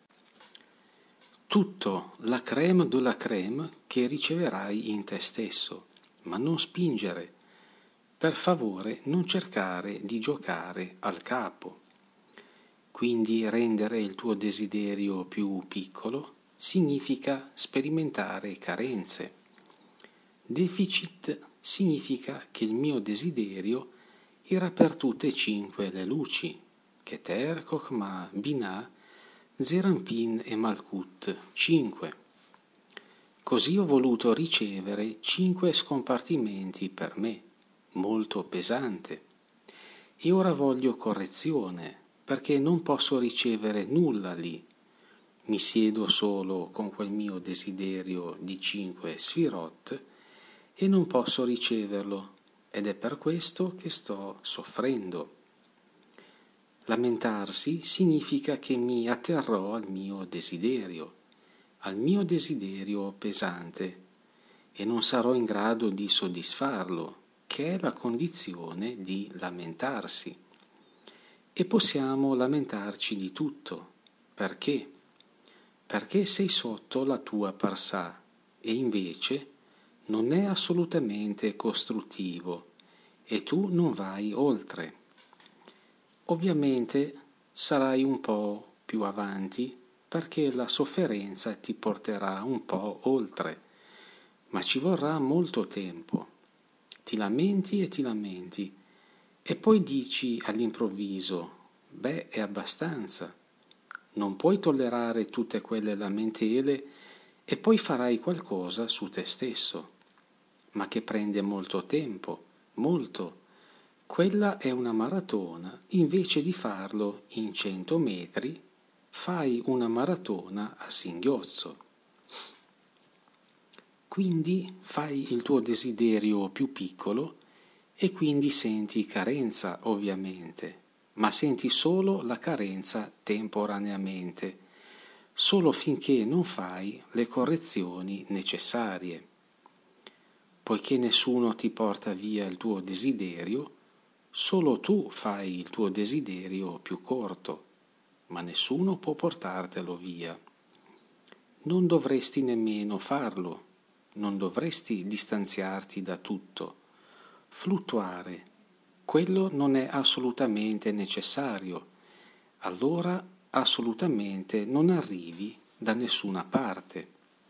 Tutto, la crème de la crème che riceverai in te stesso, ma non spingere. Per favore, non cercare di giocare al capo. Quindi rendere il tuo desiderio più piccolo significa sperimentare carenze. Deficit significa che il mio desiderio era per tutte e 5 le luci, Keter, Chokhmah, Binah, Zerampin e Malkut, 5. Così ho voluto ricevere 5 scompartimenti per me, molto pesante. E ora voglio correzione, perché non posso ricevere nulla lì. Mi siedo solo con quel mio desiderio di 5 sfirot e non posso riceverlo, ed è per questo che sto soffrendo. Lamentarsi significa che mi atterrò al mio desiderio pesante, e non sarò in grado di soddisfarlo, che è la condizione di lamentarsi. E possiamo lamentarci di tutto. Perché? Perché sei sotto la tua parsà e invece non è assolutamente costruttivo e tu non vai oltre. Ovviamente sarai un po' più avanti perché la sofferenza ti porterà un po' oltre, ma ci vorrà molto tempo. Ti lamenti e poi dici all'improvviso: beh, è abbastanza. Non puoi tollerare tutte quelle lamentele e poi farai qualcosa su te stesso, ma che prende molto tempo, molto. Quella è una maratona, invece di farlo in 100 metri, fai una maratona a singhiozzo. Quindi fai il tuo desiderio più piccolo e quindi senti carenza, ovviamente, ma senti solo la carenza temporaneamente, solo finché non fai le correzioni necessarie. Poiché nessuno ti porta via il tuo desiderio, solo tu fai il tuo desiderio più corto, ma nessuno può portartelo via. Non dovresti nemmeno farlo, non dovresti distanziarti da tutto, fluttuare, quello non è assolutamente necessario, allora assolutamente non arrivi da nessuna parte.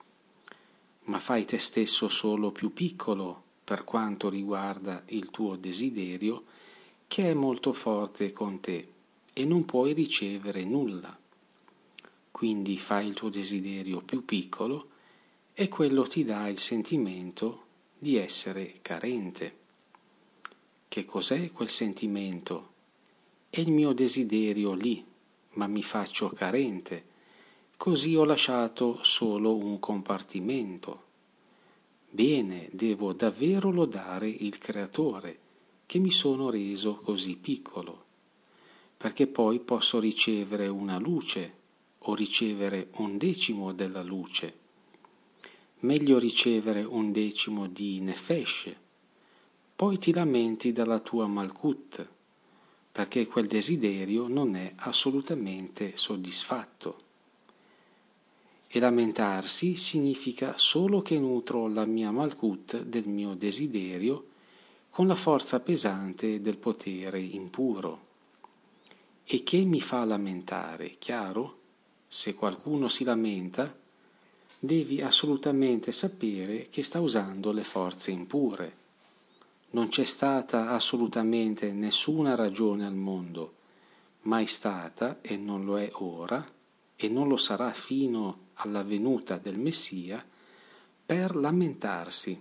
Ma fai te stesso solo più piccolo per quanto riguarda il tuo desiderio, che è molto forte con te e non puoi ricevere nulla. Quindi fai il tuo desiderio più piccolo e quello ti dà il sentimento di essere carente. Che cos'è quel sentimento? È il mio desiderio lì, ma mi faccio carente, così ho lasciato solo un compartimento. Bene, devo davvero lodare il Creatore, che mi sono reso così piccolo, perché poi posso ricevere una luce o ricevere un decimo della luce. Meglio ricevere un decimo di Nefesh. Poi ti lamenti dalla tua Malkut, perché quel desiderio non è assolutamente soddisfatto. E lamentarsi significa solo che nutro la mia Malkut del mio desiderio con la forza pesante del potere impuro. E che mi fa lamentare, chiaro? Se qualcuno si lamenta, devi assolutamente sapere che sta usando le forze impure. Non c'è stata assolutamente nessuna ragione al mondo, mai stata e non lo è ora, e non lo sarà fino alla venuta del Messia, per lamentarsi.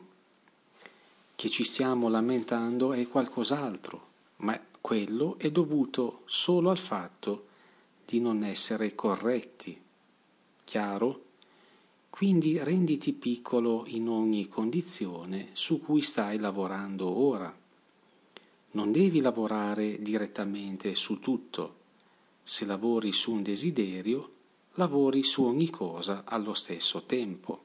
Che ci stiamo lamentando è qualcos'altro, ma quello è dovuto solo al fatto di non essere corretti. Chiaro? Quindi renditi piccolo in ogni condizione su cui stai lavorando ora. Non devi lavorare direttamente su tutto. Se lavori su un desiderio, lavori su ogni cosa allo stesso tempo.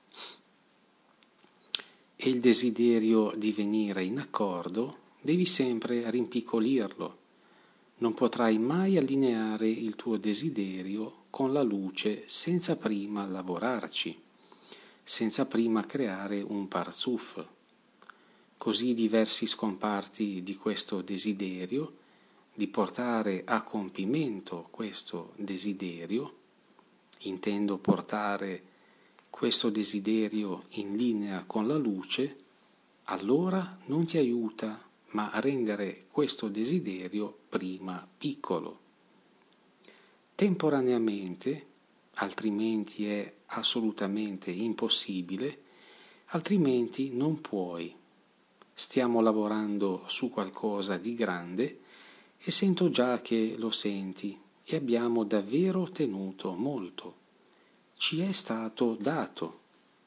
E il desiderio di venire in accordo devi sempre rimpiccolirlo. Non potrai mai allineare il tuo desiderio con la luce senza prima lavorarci, senza prima creare un parzuf. Così diversi scomparti di questo desiderio, di portare a compimento questo desiderio, intendo portare questo desiderio in linea con la luce, allora non ti aiuta, ma a rendere questo desiderio prima piccolo. Temporaneamente, altrimenti è assolutamente impossibile, altrimenti non puoi. Stiamo lavorando su qualcosa di grande e sento già che lo senti e abbiamo davvero ottenuto molto. Ci è stato dato.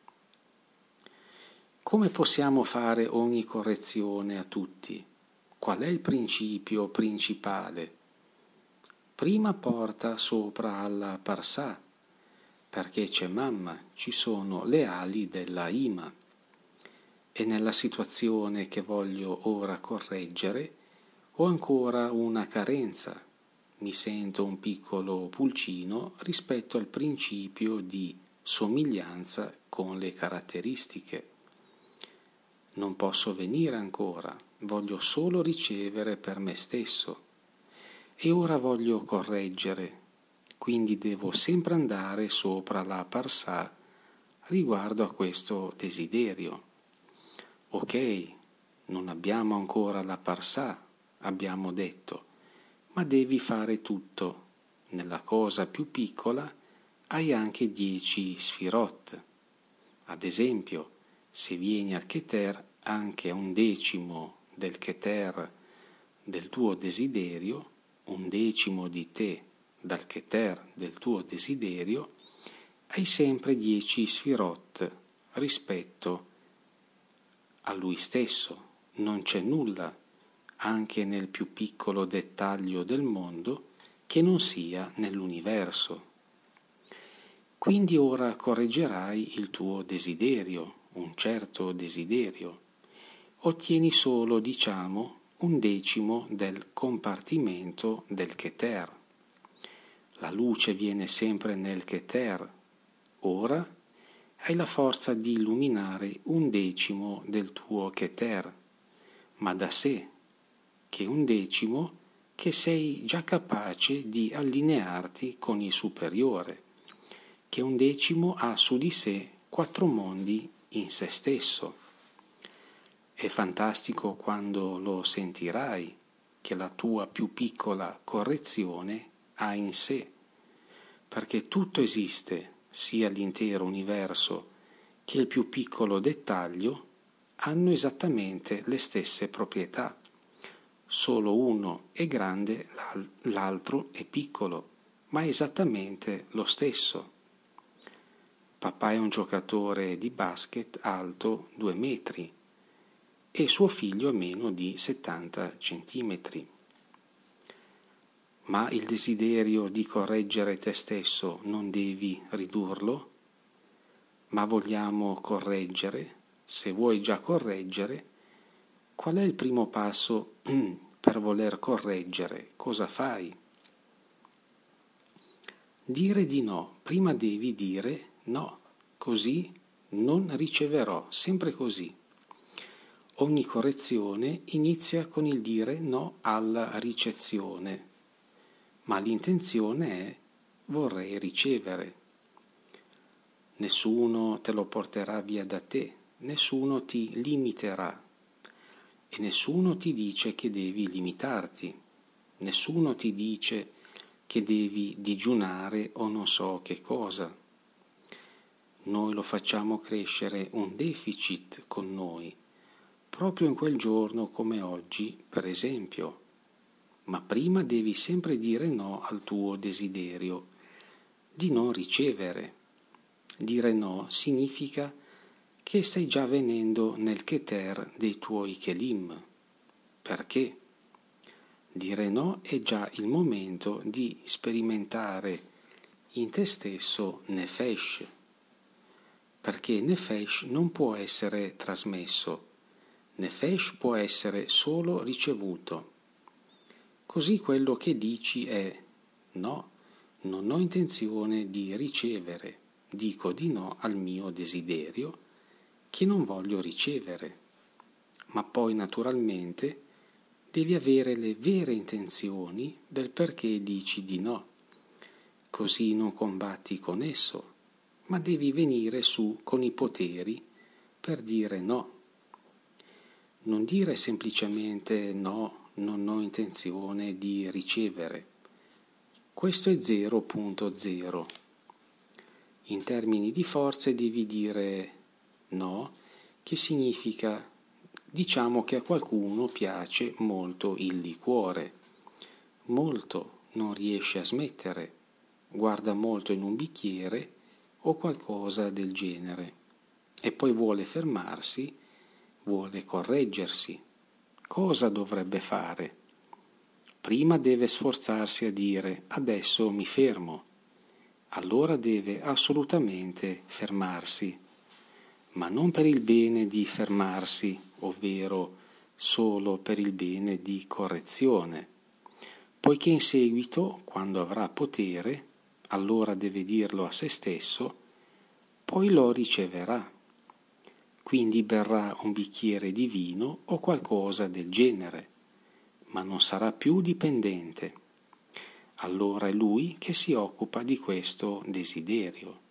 Come possiamo fare ogni correzione a tutti? Qual è il principio principale? Prima porta sopra alla Parsà, perché c'è mamma, ci sono le ali della Ima. E nella situazione che voglio ora correggere, ho ancora una carenza. Mi sento un piccolo pulcino rispetto al principio di somiglianza con le caratteristiche. Non posso venire ancora, voglio solo ricevere per me stesso. E ora voglio correggere, quindi devo sempre andare sopra la Parsà riguardo a questo desiderio. Ok, non abbiamo ancora la Parsà, abbiamo detto, ma devi fare tutto. Nella cosa più piccola hai anche 10 sfirot. Ad esempio, se vieni al Keter, anche un decimo del Keter del tuo desiderio, un decimo di te dal Keter del tuo desiderio, hai sempre 10 sfirot rispetto a lui stesso. Non c'è nulla, anche nel più piccolo dettaglio del mondo, che non sia nell'universo. Quindi ora correggerai il tuo desiderio, un certo desiderio. Ottieni solo, diciamo, un decimo del compartimento del Keter. La luce viene sempre nel Keter. Ora hai la forza di illuminare un decimo del tuo Keter, ma da sé. che 1/10 che sei già capace di allinearti con il superiore, che 1/10 ha su di sé 4 mondi in se stesso. È fantastico quando lo sentirai, che la tua più piccola correzione ha in sé, perché tutto esiste, sia l'intero universo che il più piccolo dettaglio, hanno esattamente le stesse proprietà. Solo uno è grande, l'altro è piccolo, ma è esattamente lo stesso. Papà è un giocatore di basket alto 2 metri e suo figlio è meno di 70 centimetri. Ma il desiderio di correggere te stesso non devi ridurlo? Ma vogliamo correggere? Se vuoi già correggere, qual è il primo passo per voler correggere? Cosa fai? Dire di no. Prima devi dire no, così non riceverò, sempre così. Ogni correzione inizia con il dire no alla ricezione, ma l'intenzione è vorrei ricevere. Nessuno te lo porterà via da te, nessuno ti limiterà e nessuno ti dice che devi limitarti, nessuno ti dice che devi digiunare o non so che cosa. Noi lo facciamo crescere un deficit con noi, proprio in quel giorno come oggi, per esempio. Ma prima devi sempre dire no al tuo desiderio di non ricevere. Dire no significa che stai già venendo nel keter dei tuoi kelim. Perché? Dire no è già il momento di sperimentare in te stesso nefesh, perché nefesh non può essere trasmesso, nefesh può essere solo ricevuto. Così quello che dici è no, non ho intenzione di ricevere, dico di no al mio desiderio che non voglio ricevere, ma poi naturalmente devi avere le vere intenzioni del perché dici di no, così non combatti con esso, ma devi venire su con i poteri per dire no. Non dire semplicemente no, non ho intenzione di ricevere. Questo è 0.0. In termini di forze devi dire no, che significa, diciamo che a qualcuno piace molto il liquore, molto, non riesce a smettere, guarda molto in un bicchiere o qualcosa del genere e poi vuole fermarsi, vuole correggersi. Cosa dovrebbe fare? Prima deve sforzarsi a dire adesso mi fermo, allora deve assolutamente fermarsi, ma non per il bene di fermarsi, ovvero solo per il bene di correzione, poiché in seguito, quando avrà potere, allora deve dirlo a se stesso, poi lo riceverà. Quindi berrà un bicchiere di vino o qualcosa del genere, ma non sarà più dipendente. Allora è lui che si occupa di questo desiderio.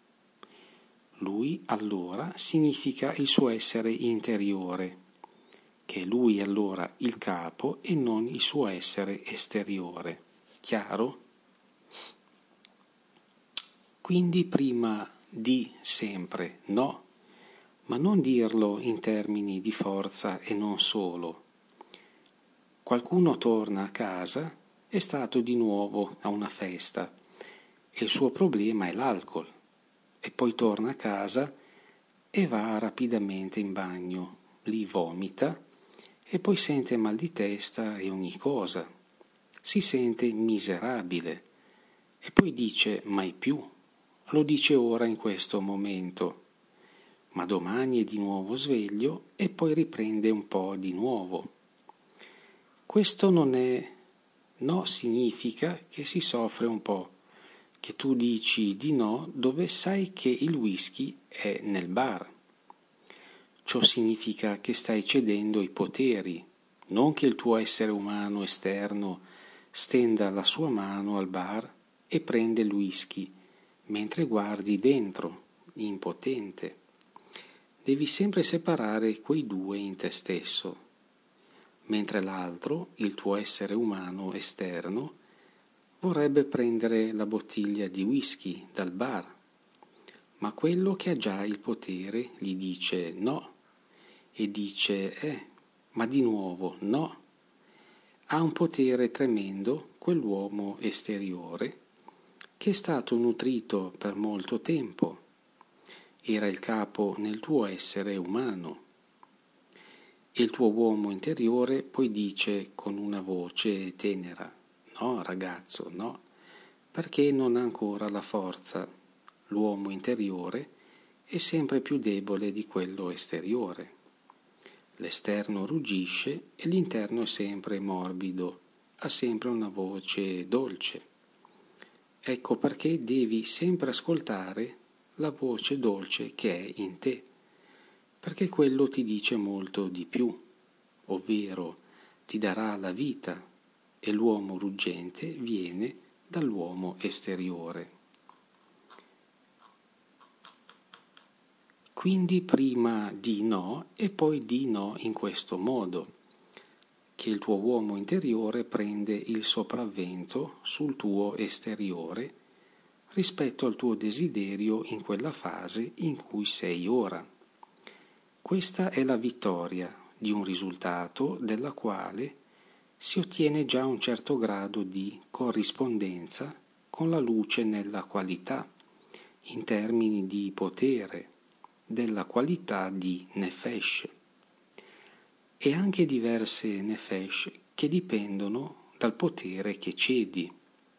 Lui allora significa il suo essere interiore, che lui è allora il capo e non il suo essere esteriore. Chiaro? Quindi prima di sempre no, ma non dirlo in termini di forza e non solo. Qualcuno torna a casa, è stato di nuovo a una festa e il suo problema è l'alcol, e poi torna a casa e va rapidamente in bagno, lì vomita e poi sente mal di testa e ogni cosa. Si sente miserabile e poi dice mai più, lo dice ora in questo momento, ma domani è di nuovo sveglio e poi riprende un po' di nuovo. Questo non è no, significa che si soffre un po', che tu dici di no dove sai che il whisky è nel bar. Ciò significa che stai cedendo i poteri, non che il tuo essere umano esterno stenda la sua mano al bar e prende il whisky, mentre guardi dentro, impotente. Devi sempre separare quei due in te stesso, mentre l'altro, il tuo essere umano esterno, vorrebbe prendere la bottiglia di whisky dal bar, ma quello che ha già il potere gli dice no, e dice ma di nuovo no. Ha un potere tremendo quell'uomo esteriore che è stato nutrito per molto tempo, era il capo nel tuo essere umano. E il tuo uomo interiore poi dice con una voce tenera: no ragazzo, no, perché non ha ancora la forza. L'uomo interiore è sempre più debole di quello esteriore. L'esterno ruggisce e l'interno è sempre morbido, ha sempre una voce dolce. Ecco perché devi sempre ascoltare la voce dolce che è in te, perché quello ti dice molto di più, ovvero ti darà la vita, e l'uomo ruggente viene dall'uomo esteriore. Quindi prima di no e poi di no in questo modo, che il tuo uomo interiore prende il sopravvento sul tuo esteriore rispetto al tuo desiderio in quella fase in cui sei ora. Questa è la vittoria di un risultato della quale si ottiene già un certo grado di corrispondenza con la luce nella qualità, in termini di potere, della qualità di nefesh, e anche diverse nefesh che dipendono dal potere che cedi.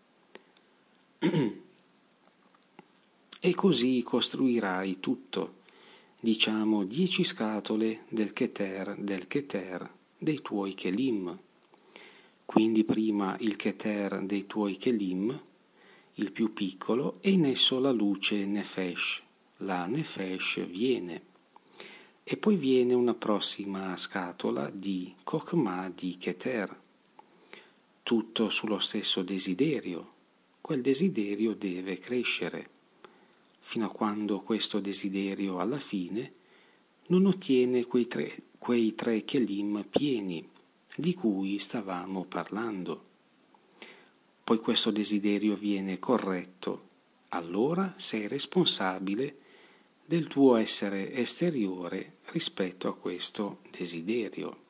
E così costruirai tutto, diciamo 10 scatole del Keter dei tuoi Kelim. Quindi prima il Keter dei tuoi Kelim, il più piccolo, e in esso la luce Nefesh. La Nefesh viene. E poi viene una prossima scatola di Kokma di Keter. Tutto sullo stesso desiderio. Quel desiderio deve crescere, fino a quando questo desiderio alla fine non ottiene quei tre Kelim pieni di cui stavamo parlando. Poi questo desiderio viene corretto, allora sei responsabile del tuo essere esteriore rispetto a questo desiderio.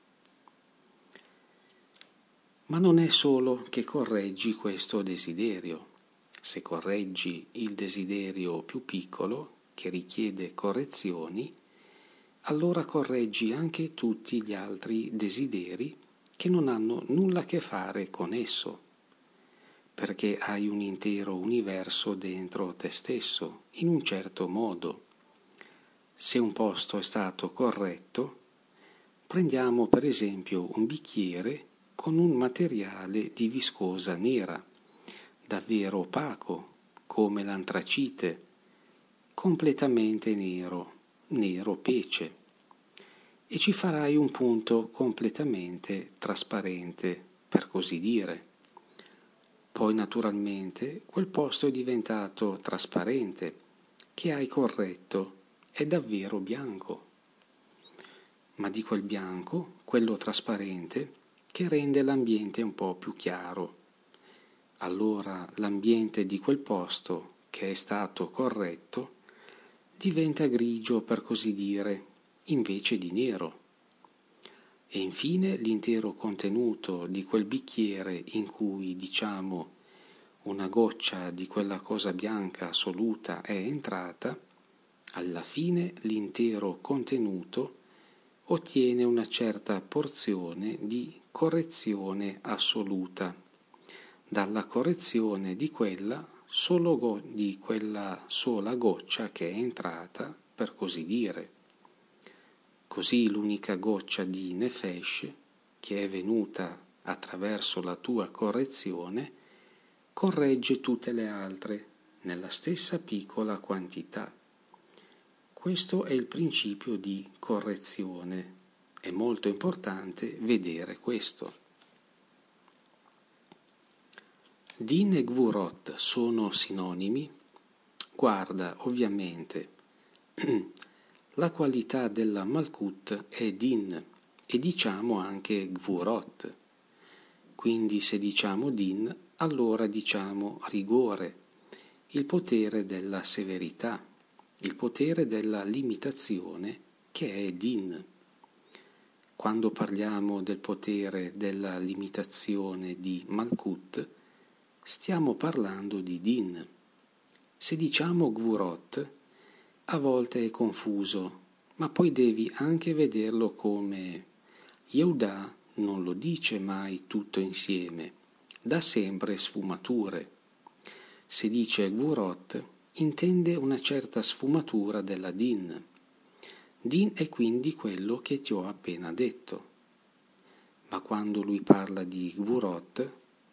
Ma non è solo che correggi questo desiderio. Se correggi il desiderio più piccolo, che richiede correzioni, allora correggi anche tutti gli altri desideri che non hanno nulla a che fare con esso, perché hai un intero universo dentro te stesso, in un certo modo. Se un posto è stato corretto, prendiamo per esempio un bicchiere con un materiale di viscosa nera, davvero opaco, come l'antracite, completamente nero pece, e ci farai un punto completamente trasparente, per così dire. Poi naturalmente quel posto è diventato trasparente, che hai corretto, è davvero bianco. Ma di quel bianco, quello trasparente, che rende l'ambiente un po' più chiaro. Allora l'ambiente di quel posto, che è stato corretto, diventa grigio, per così dire, invece di nero. E infine l'intero contenuto di quel bicchiere in cui, diciamo, una goccia di quella cosa bianca assoluta è entrata, alla fine l'intero contenuto ottiene una certa porzione di correzione assoluta, dalla correzione di quella sola goccia che è entrata, per così dire. Così l'unica goccia di Nefesh, che è venuta attraverso la tua correzione, corregge tutte le altre nella stessa piccola quantità. Questo è il principio di correzione, È molto importante vedere questo. Din e Gvurot sono sinonimi? Guarda, ovviamente, la qualità della Malkut è Din e diciamo anche Gvurot. Quindi se diciamo Din, allora diciamo rigore, il potere della severità, il potere della limitazione che è Din. Quando parliamo del potere della limitazione di Malkut, stiamo parlando di Din. Se diciamo Gvurot, a volte è confuso, ma poi devi anche vederlo come Yehuda non lo dice mai tutto insieme, dà sempre sfumature. Se dice Gvurot, intende una certa sfumatura della Din. Din è quindi quello che ti ho appena detto. Ma quando lui parla di Gvurot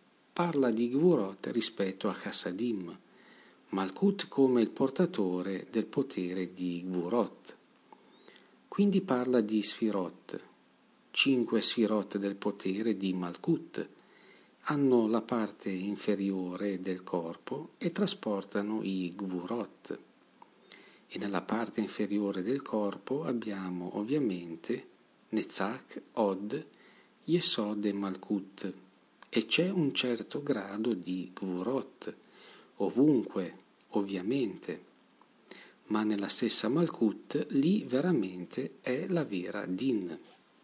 rispetto a Chassadim, Malkut come il portatore del potere di Gvurot. Quindi parla di Sfirot. 5 Sfirot del potere di Malkut hanno la parte inferiore del corpo e trasportano i Gvurot. E nella parte inferiore del corpo abbiamo ovviamente Netzach, Od, Yesod e Malkut, e c'è un certo grado di Gvurot, ovunque, ovviamente, ma nella stessa Malkut lì veramente è la vera Din.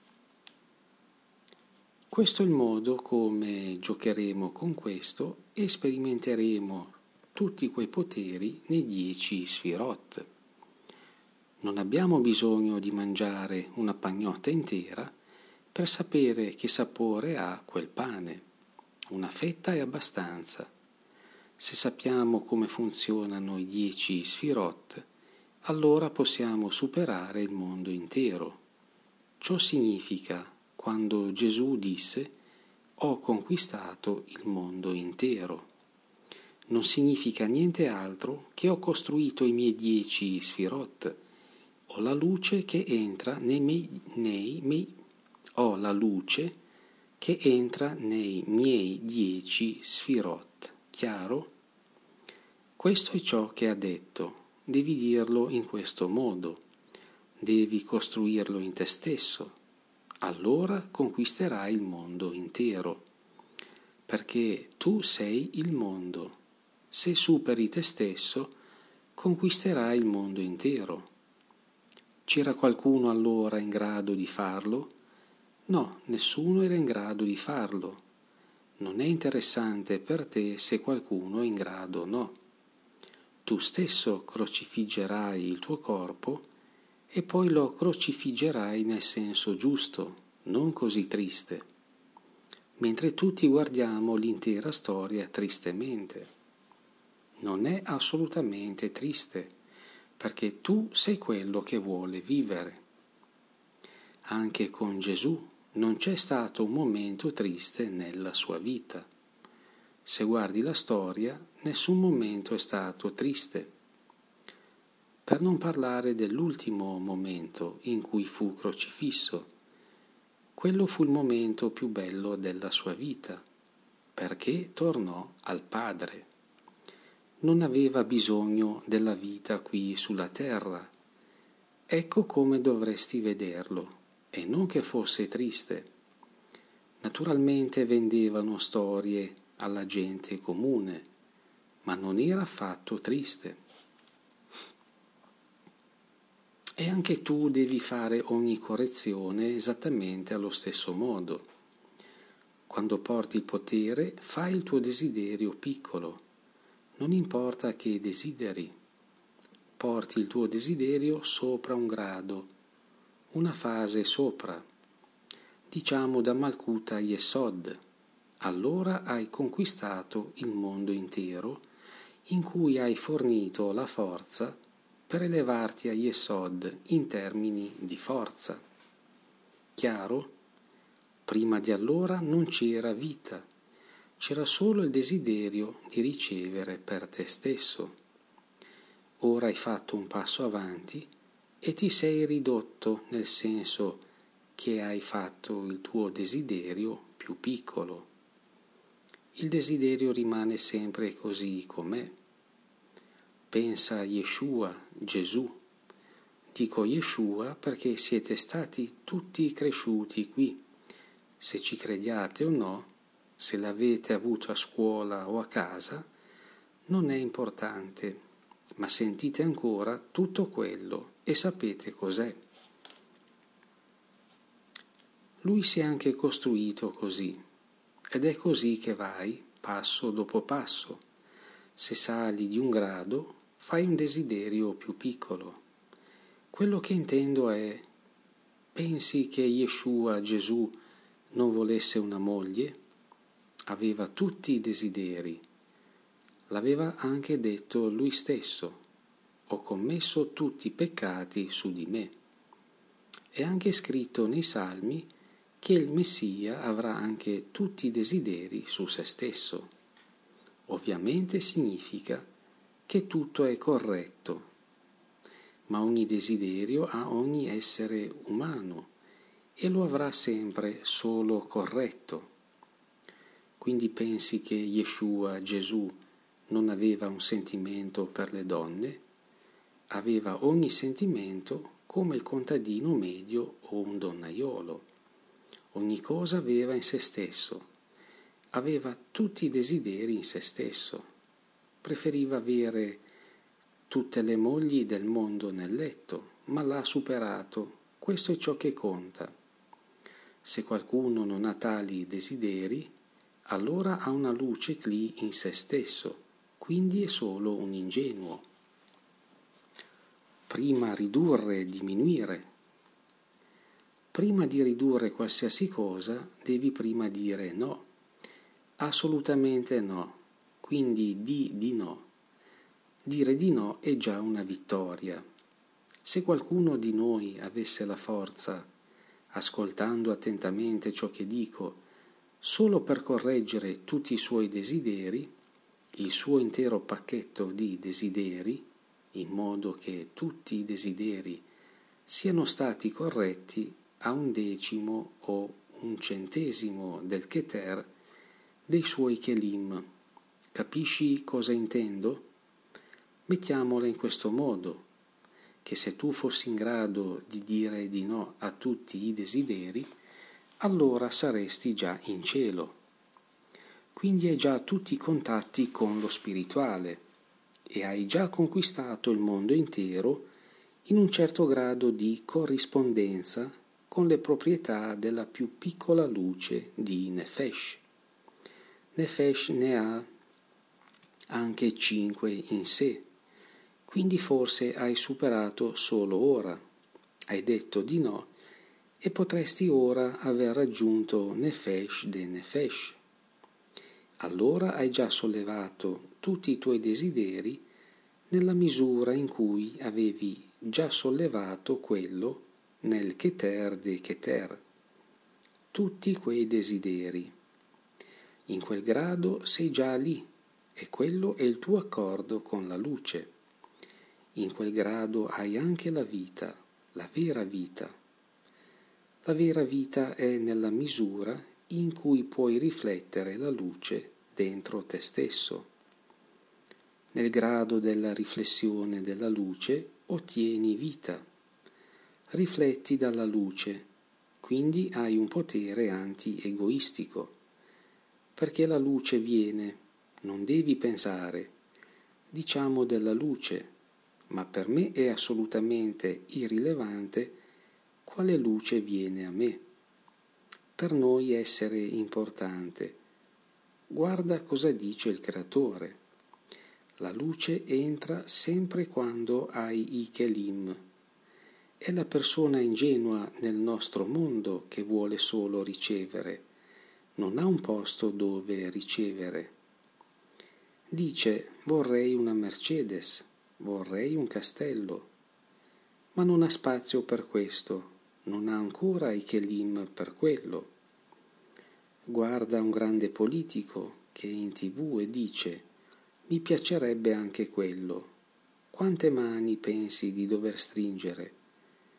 Questo è il modo come giocheremo con questo e sperimenteremo tutti quei poteri nei 10 Sfirot. Non abbiamo bisogno di mangiare una pagnotta intera per sapere che sapore ha quel pane. Una fetta è abbastanza. Se sappiamo come funzionano i 10 Sfirot, allora possiamo superare il mondo intero. Ciò significa quando Gesù disse «Ho conquistato il mondo intero». Non significa niente altro che ho costruito i miei 10 Sfirot. Ho la luce che entra nei miei 10 Sfirot. Chiaro? Questo è ciò che ha detto. Devi dirlo in questo modo. Devi costruirlo in te stesso. Allora conquisterai il mondo intero. Perché tu sei il mondo. Se superi te stesso, conquisterai il mondo intero. C'era qualcuno allora in grado di farlo? No, nessuno era in grado di farlo. Non è interessante per te se qualcuno è in grado o no. Tu stesso crocifiggerai il tuo corpo e poi lo crocifiggerai nel senso giusto, non così triste, mentre tutti guardiamo l'intera storia tristemente. Non è assolutamente triste, perché tu sei quello che vuole vivere. Anche con Gesù non c'è stato un momento triste nella sua vita. Se guardi la storia, nessun momento è stato triste. Per non parlare dell'ultimo momento in cui fu crocifisso. Quello fu il momento più bello della sua vita, perché tornò al Padre. Non aveva bisogno della vita qui sulla terra. Ecco come dovresti vederlo, e non che fosse triste. Naturalmente vendevano storie alla gente comune, ma non era affatto triste. E anche tu devi fare ogni correzione esattamente allo stesso modo. Quando porti il potere, fai il tuo desiderio piccolo. Non importa che desideri. Porti il tuo desiderio sopra un grado, una fase sopra. Diciamo da Malkut a Yesod. Allora hai conquistato il mondo intero, in cui hai fornito la forza per elevarti a Yesod in termini di forza. Chiaro? Prima di allora non c'era vita, c'era solo il desiderio di ricevere per te stesso. Ora hai fatto un passo avanti e ti sei ridotto, nel senso che hai fatto il tuo desiderio più piccolo. Il desiderio rimane sempre così com'è. Pensa a Yeshua, Gesù. Dico Yeshua perché siete stati tutti cresciuti qui. Se ci crediate o no, se l'avete avuto a scuola o a casa, non è importante, ma sentite ancora tutto quello e sapete cos'è. Lui si è anche costruito così, ed è così che vai passo dopo passo. Se sali di un grado, fai un desiderio più piccolo. Quello che intendo è, pensi che Yeshua, Gesù, non volesse una moglie? Aveva tutti i desideri. L'aveva anche detto lui stesso: ho commesso tutti i peccati su di me. È anche scritto nei Salmi che il Messia avrà anche tutti i desideri su se stesso. Ovviamente significa che tutto è corretto, ma ogni desiderio ha ogni essere umano e lo avrà sempre solo corretto. Quindi pensi che Yeshua, Gesù, non aveva un sentimento per le donne? Aveva ogni sentimento come il contadino medio o un donnaiolo. Ogni cosa aveva in se stesso. Aveva tutti i desideri in se stesso. Preferiva avere tutte le mogli del mondo nel letto, ma l'ha superato. Questo è ciò che conta. Se qualcuno non ha tali desideri, allora ha una luce lì in se stesso, quindi è solo un ingenuo. Prima ridurre e diminuire. Prima di ridurre qualsiasi cosa, devi prima dire no. Assolutamente no. Quindi di no. Dire di no è già una vittoria. Se qualcuno di noi avesse la forza, ascoltando attentamente ciò che dico, solo per correggere tutti i suoi desideri, il suo intero pacchetto di desideri, in modo che tutti i desideri siano stati corretti a 1/10 o 1/100 del Keter dei suoi Kelim. Capisci cosa intendo? Mettiamola in questo modo, che se tu fossi in grado di dire di no a tutti i desideri, allora saresti già in cielo. Quindi hai già tutti i contatti con lo spirituale e hai già conquistato il mondo intero in un certo grado di corrispondenza con le proprietà della più piccola luce di Nefesh. Nefesh ne ha anche 5 in sé, quindi forse hai superato solo ora, hai detto di no e potresti ora aver raggiunto Nefesh de Nefesh. Allora hai già sollevato tutti i tuoi desideri nella misura in cui avevi già sollevato quello nel Keter de Keter. Tutti quei desideri. In quel grado sei già lì e quello è il tuo accordo con la luce. In quel grado hai anche la vita, la vera vita. La vera vita è nella misura in cui puoi riflettere la luce dentro te stesso. Nel grado della riflessione della luce ottieni vita. Rifletti dalla luce, quindi hai un potere anti-egoistico. Perché la luce viene, non devi pensare, diciamo della luce, ma per me è assolutamente irrilevante quale luce viene a me. Per noi essere importante. Guarda cosa dice il Creatore. La luce entra sempre quando hai i Kelim. È la persona ingenua nel nostro mondo che vuole solo ricevere. Non ha un posto dove ricevere. Dice: vorrei una Mercedes, vorrei un castello, ma non ha spazio per questo, non ha ancora i Kelim per quello. Guarda un grande politico che è in TV e dice: mi piacerebbe anche quello. Quante mani pensi di dover stringere?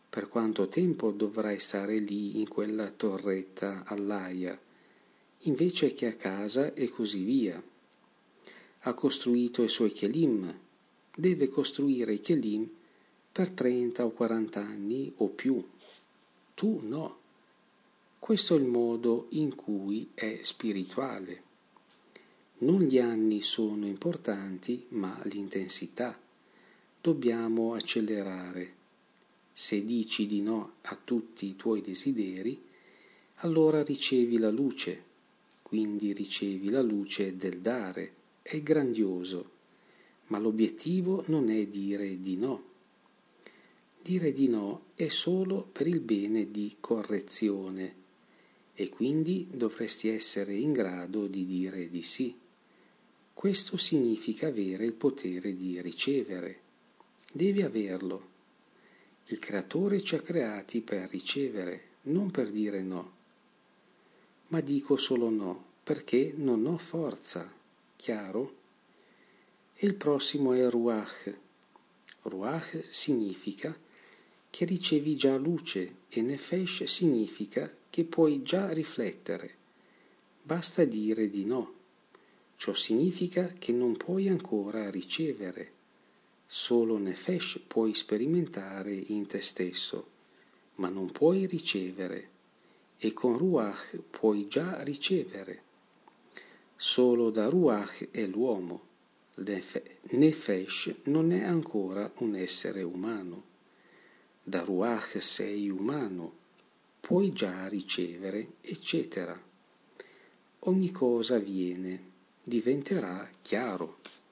Per quanto tempo dovrai stare lì in quella torretta all'aia, invece che a casa e così via. Ha costruito i suoi kelim, deve costruire i kelim per 30 o 40 anni o più. Tu no. Questo è il modo in cui è spirituale. Non gli anni sono importanti, ma l'intensità. Dobbiamo accelerare. Se dici di no a tutti i tuoi desideri, allora ricevi la luce, quindi ricevi la luce del dare. È grandioso, ma l'obiettivo non è dire di no. Dire di no è solo per il bene di correzione e quindi dovresti essere in grado di dire di sì. Questo significa avere il potere di ricevere. Devi averlo. Il Creatore ci ha creati per ricevere, non per dire no. Ma dico solo no, perché non ho forza. Chiaro? E il prossimo è Ruach. Ruach significa che ricevi già luce e Nefesh significa che puoi già riflettere. Basta dire di no. Ciò significa che non puoi ancora ricevere. Solo Nefesh puoi sperimentare in te stesso, ma non puoi ricevere. E con Ruach puoi già ricevere. Solo da Ruach è l'uomo. Nefesh non è ancora un essere umano. Da Ruach sei umano, puoi già ricevere, eccetera. Ogni cosa viene, diventerà chiaro.